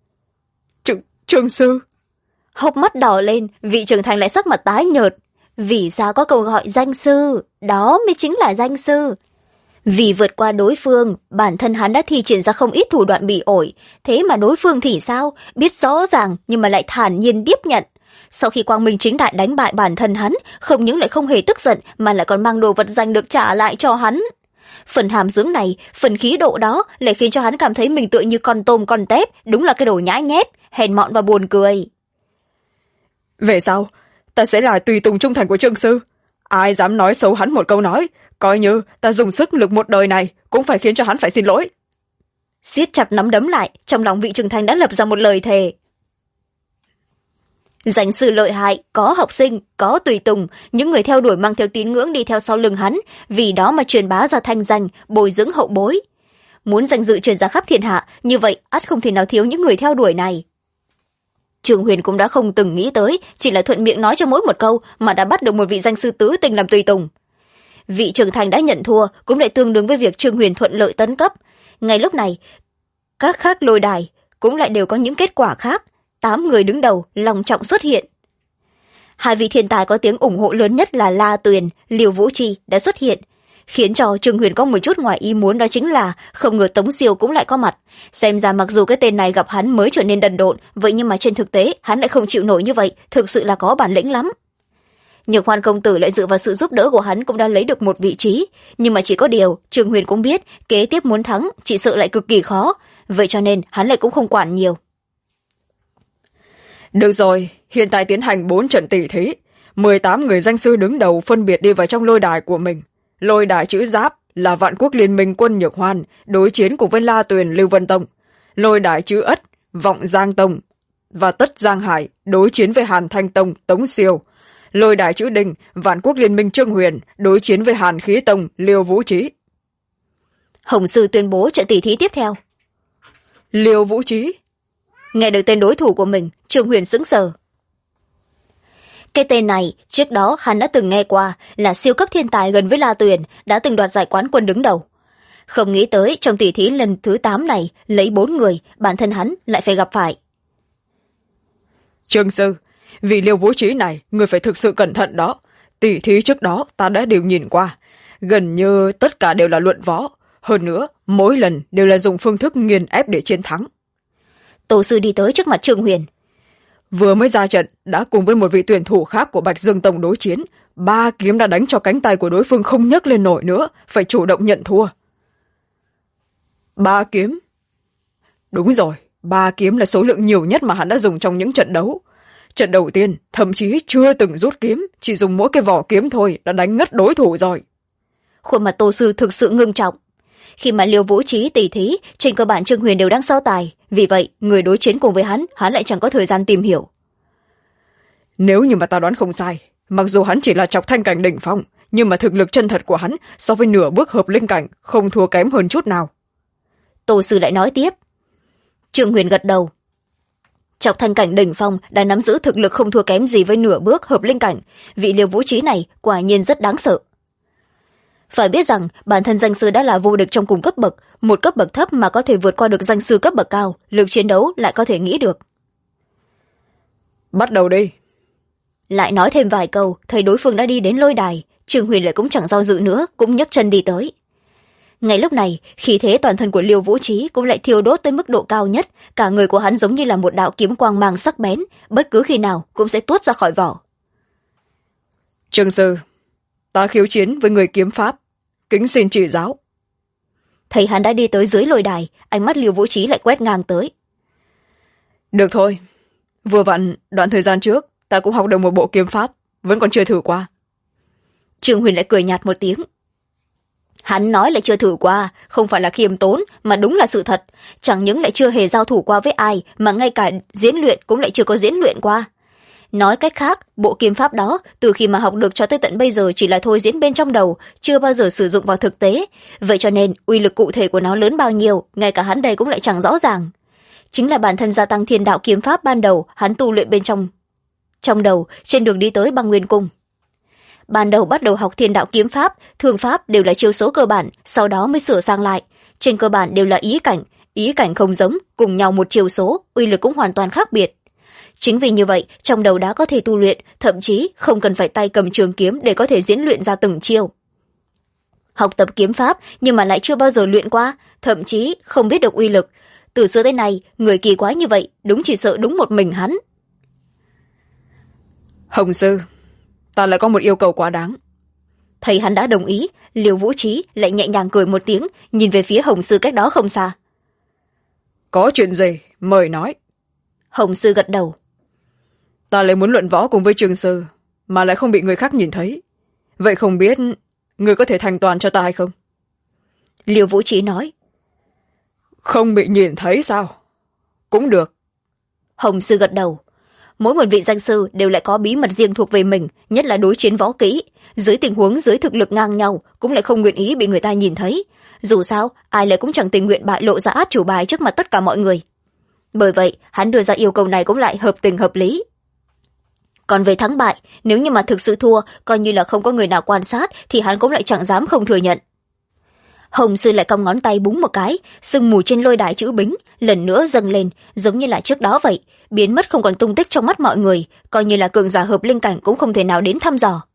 Trương sư. Hốc mắt đỏ lên, vị trưởng thành lại sắc mặt tái nhợt. Vì sao có câu gọi danh sư? Đó mới chính là danh sư. Vì vượt qua đối phương, bản thân hắn đã thi triển ra không ít thủ đoạn bị ổi. Thế mà đối phương thì sao? Biết rõ ràng nhưng mà lại thản nhiên tiếp nhận. Sau khi quang minh chính đại đánh bại bản thân hắn, không những lại không hề tức giận mà lại còn mang đồ vật giành được trả lại cho hắn. Phần hàm dưỡng này, phần khí độ đó lại khiến cho hắn cảm thấy mình tựa như con tôm con tép, đúng là cái đồ nhãi nhép, hèn mọn và buồn cười. Về sau, ta sẽ là tùy tùng trung thành của Trương sư. Ai dám nói xấu hắn một câu nói, coi như ta dùng sức lực một đời này cũng phải khiến cho hắn phải xin lỗi. Siết chặt nắm đấm lại, trong lòng vị trưởng thành đã lập ra một lời thề. Danh sư lợi hại, có học sinh, có tùy tùng, những người theo đuổi mang theo tín ngưỡng đi theo sau lưng hắn, vì đó mà truyền bá ra thanh danh, bồi dưỡng hậu bối. Muốn danh dự truyền ra khắp thiên hạ, như vậy ắt không thể nào thiếu những người theo đuổi này. Trương Huyền cũng đã không từng nghĩ tới, chỉ là thuận miệng nói cho mỗi một câu mà đã bắt được một vị danh sư tứ tình làm tùy tùng. Vị trưởng thành đã nhận thua cũng lại tương đương với việc Trương Huyền thuận lợi tấn cấp. Ngay lúc này, các khác lôi đài cũng lại đều có những kết quả khác. 8 người đứng đầu long trọng xuất hiện. 2 vị thiên tài có tiếng ủng hộ lớn nhất là La Tuyền, Liêu Vũ Trì đã xuất hiện, khiến cho Trương Huyền có một chút ngoài ý muốn, đó chính là không ngờ Tống Siêu cũng lại có mặt. Xem ra mặc dù cái tên này gặp hắn mới trở nên đần độn, vậy nhưng mà trên thực tế hắn lại không chịu nổi như vậy, thực sự là có bản lĩnh lắm. Nhược Hoan công tử lại dựa vào sự giúp đỡ của hắn cũng đã lấy được một vị trí, nhưng mà chỉ có điều Trương Huyền cũng biết kế tiếp muốn thắng chỉ sợ lại cực kỳ khó, vậy cho nên hắn lại cũng không quản nhiều. Được rồi, hiện tại tiến hành 4 trận tỉ thí. 18 người danh sư đứng đầu phân biệt đi vào trong lôi đài của mình. Lôi đài chữ Giáp là Vạn Quốc Liên minh quân Nhược Hoan đối chiến cùng với La Tuyền, Lưu Vân Tông. Lôi đài chữ Ất, Vọng Giang Tông và Tất Giang Hải đối chiến với Hàn Thanh Tông, Tống Siêu. Lôi đài chữ Đinh, Vạn Quốc Liên minh Trương Huyền đối chiến với Hàn Khí Tông, Liêu Vũ Trí. Hồng Sư tuyên bố trận tỉ thí tiếp theo. Liêu Vũ Trí. Nghe được tên đối thủ của mình, Trương Huyền sững sờ. Cái tên này, trước đó hắn đã từng nghe qua, là siêu cấp thiên tài gần với La Tuyền, đã từng đoạt giải quán quân đứng đầu. Không nghĩ tới trong tỷ thí lần thứ 8 này, lấy 4 người, bản thân hắn lại phải gặp phải. Trương sư, vì Liêu Vũ Trí này, người phải thực sự cẩn thận đó. Tỷ thí trước đó ta đã đều nhìn qua, gần như tất cả đều là luận võ. Hơn nữa, mỗi lần đều là dùng phương thức nghiền ép để chiến thắng. Tổ sư đi tới trước mặt Trương Huyền. Vừa mới ra trận, đã cùng với một vị tuyển thủ khác của Bạch Dương Tông đối chiến. 3 kiếm đã đánh cho cánh tay của đối phương không nhấc lên nổi nữa, phải chủ động nhận thua. 3 kiếm? Đúng rồi, 3 kiếm là số lượng nhiều nhất mà hắn đã dùng trong những trận đấu. Trận đầu tiên, thậm chí chưa từng rút kiếm, chỉ dùng mỗi cái vỏ kiếm thôi đã đánh ngất đối thủ rồi. Khuôn mặt tổ sư thực sự ngưng trọng. Khi mà Liêu Vũ Trí tỉ thí, trên cơ bản Trương Huyền đều đang so tài, vì vậy người đối chiến cùng với hắn lại chẳng có thời gian tìm hiểu. Nếu như mà ta đoán không sai, mặc dù hắn chỉ là Trọc Thanh cảnh đỉnh phong, nhưng mà thực lực chân thật của hắn so với nửa bước hợp linh cảnh không thua kém hơn chút nào. Tổ sư lại nói tiếp. Trương Huyền gật đầu. Chọc thanh cảnh đỉnh phong đã nắm giữ thực lực không thua kém gì với nửa bước hợp linh cảnh, vị Liêu Vũ Trí này quả nhiên rất đáng sợ. Phải biết rằng bản thân danh sư đã là vô địch trong cùng cấp bậc, một cấp bậc thấp mà có thể vượt qua được danh sư cấp bậc cao, lực chiến đấu lại có thể nghĩ được. Bắt đầu đi. Lại nói thêm vài câu, thấy đối phương đã đi đến lôi đài, Trương Huyền lại cũng chẳng do dự nữa, cũng nhấc chân đi tới. Ngay lúc này, khí thế toàn thân của Liêu Vũ Trí cũng lại thiêu đốt tới mức độ cao nhất, cả người của hắn giống như là một đạo kiếm quang mang sắc bén, bất cứ khi nào cũng sẽ tuốt ra khỏi vỏ. Trương sư, ta khiêu chiến với người kiếm pháp, kính xin chỉ giáo. Thấy hắn đã đi tới dưới lôi đài, ánh mắt Liêu Vũ Trí lại quét ngang tới. Được thôi, vừa vặn đoạn thời gian trước ta cũng học được một bộ kiếm pháp, vẫn còn chưa thử qua. Trương Huyền lại cười nhạt một tiếng. Hắn nói lại chưa thử qua, không phải là khiêm tốn mà đúng là sự thật, chẳng những lại chưa hề giao thủ qua với ai mà ngay cả diễn luyện cũng lại chưa có diễn luyện qua. Nói cách khác, bộ kiếm pháp đó từ khi mà học được cho tới tận bây giờ chỉ là thôi diễn bên trong đầu, chưa bao giờ sử dụng vào thực tế, vậy cho nên uy lực cụ thể của nó lớn bao nhiêu ngay cả hắn đây cũng lại chẳng rõ ràng. Chính là bản thân gia tăng thiên đạo kiếm pháp ban đầu hắn tu luyện bên trong đầu trên đường đi tới Băng Nguyên Cung. Ban đầu bắt đầu học thiên đạo kiếm pháp, thương pháp đều là chiêu số cơ bản, sau đó mới sửa sang lại, trên cơ bản đều là ý cảnh không giống, cùng nhau một chiêu số, uy lực cũng hoàn toàn khác biệt. Chính vì như vậy, trong đầu đã có thể tu luyện, thậm chí không cần phải tay cầm trường kiếm để có thể diễn luyện ra từng chiêu. Học tập kiếm pháp nhưng mà lại chưa bao giờ luyện qua, thậm chí không biết được uy lực. Từ xưa tới nay, người kỳ quái như vậy, đúng chỉ sợ đúng một mình hắn. Hồng sư, ta lại có một yêu cầu quá đáng. Thấy hắn đã đồng ý, Liêu Vũ Trí lại nhẹ nhàng cười một tiếng, nhìn về phía Hồng sư cách đó không xa. Có chuyện gì, mời nói. Hồng sư gật đầu. Ta lại muốn luận võ cùng với Trương sư, mà lại không bị người khác nhìn thấy. Vậy không biết người có thể thành toàn cho ta hay không? Liêu Vũ Trí nói. Không bị nhìn thấy sao? Cũng được. Hồng sư gật đầu. Mỗi một vị danh sư đều lại có bí mật riêng thuộc về mình, nhất là đối chiến võ kỹ. Dưới tình huống dưới thực lực ngang nhau, cũng lại không nguyện ý bị người ta nhìn thấy. Dù sao, ai lại cũng chẳng tình nguyện bại lộ ra át chủ bài trước mặt tất cả mọi người. Bởi vậy, hắn đưa ra yêu cầu này cũng lại hợp tình hợp lý. Còn về thắng bại, nếu như mà thực sự thua, coi như là không có người nào quan sát, thì hắn cũng lại chẳng dám không thừa nhận. Hồng sư lại cong ngón tay búng một cái, sương mù trên lôi đài chữ bính lần nữa dâng lên, giống như là trước đó vậy, biến mất không còn tung tích trong mắt mọi người, coi như là cường giả hợp linh cảnh cũng không thể nào đến thăm dò.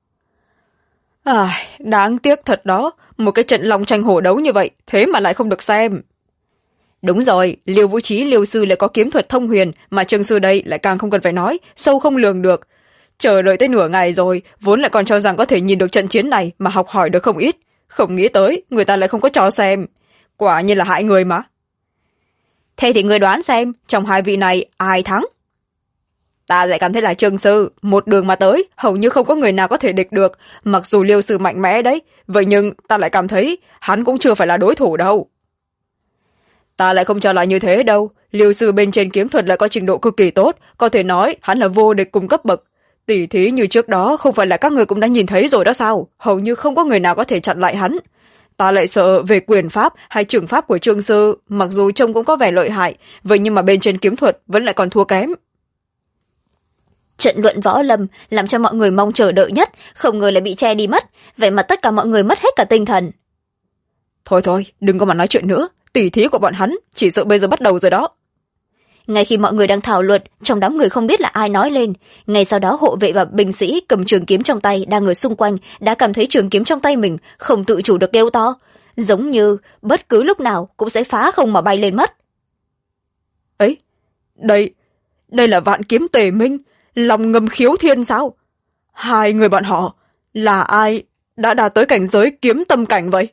Đáng tiếc thật đó, một cái trận long tranh hổ đấu như vậy, thế mà lại không được xem. Đúng rồi, Liêu Vũ Trí Liêu sư lại có kiếm thuật thông huyền, mà Trương sư đây lại càng không cần phải nói, sâu không lường được. Chờ đợi tới nửa ngày rồi, vốn lại còn cho rằng có thể nhìn được trận chiến này mà học hỏi được không ít. Không nghĩ tới, người ta lại không có cho xem. Quả nhiên là hại người mà. Thế thì người đoán xem, trong hai vị này ai thắng? Ta lại cảm thấy là Trương sư, một đường mà tới, hầu như không có người nào có thể địch được. Mặc dù Liêu sư mạnh mẽ đấy, vậy nhưng ta lại cảm thấy hắn cũng chưa phải là đối thủ đâu. Ta lại không cho là như thế đâu. Liêu sư bên trên kiếm thuật lại có trình độ cực kỳ tốt, có thể nói hắn là vô địch cùng cấp bậc. Tỉ thí như trước đó không phải là các người cũng đã nhìn thấy rồi đó sao? Hầu như không có người nào có thể chặn lại hắn. Ta lại sợ về quyền pháp hay trường pháp của Trương sư, mặc dù trông cũng có vẻ lợi hại, vậy nhưng mà bên trên kiếm thuật vẫn lại còn thua kém. Trận luận võ lâm làm cho mọi người mong chờ đợi nhất, không ngờ lại bị che đi mất, vậy mà tất cả mọi người mất hết cả tinh thần. Thôi, đừng có mà nói chuyện nữa, tỉ thí của bọn hắn chỉ sợ bây giờ bắt đầu rồi đó. Ngay khi mọi người đang thảo luận, trong đám người không biết là ai nói lên, ngay sau đó hộ vệ và binh sĩ cầm trường kiếm trong tay đang ở xung quanh đã cảm thấy trường kiếm trong tay mình không tự chủ được kêu to, giống như bất cứ lúc nào cũng sẽ phá không mà bay lên mất. Ấy, đây là Vạn Kiếm Tề Minh, Long Ngâm Khiếu Thiên sao? Hai người bọn họ là ai đã đạt tới cảnh giới kiếm tâm cảnh vậy?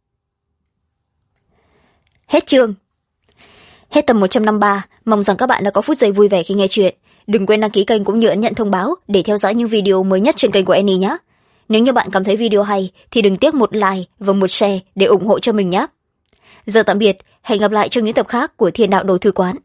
Hết chương. Hết tập 153, mong rằng các bạn đã có phút giây vui vẻ khi nghe chuyện. Đừng quên đăng ký kênh cũng như ấn nhận thông báo để theo dõi những video mới nhất trên kênh của Annie nhé. Nếu như bạn cảm thấy video hay thì đừng tiếc một like và một share để ủng hộ cho mình nhé. Giờ tạm biệt, hẹn gặp lại trong những tập khác của Thiên Đạo Đồ Thư Quán.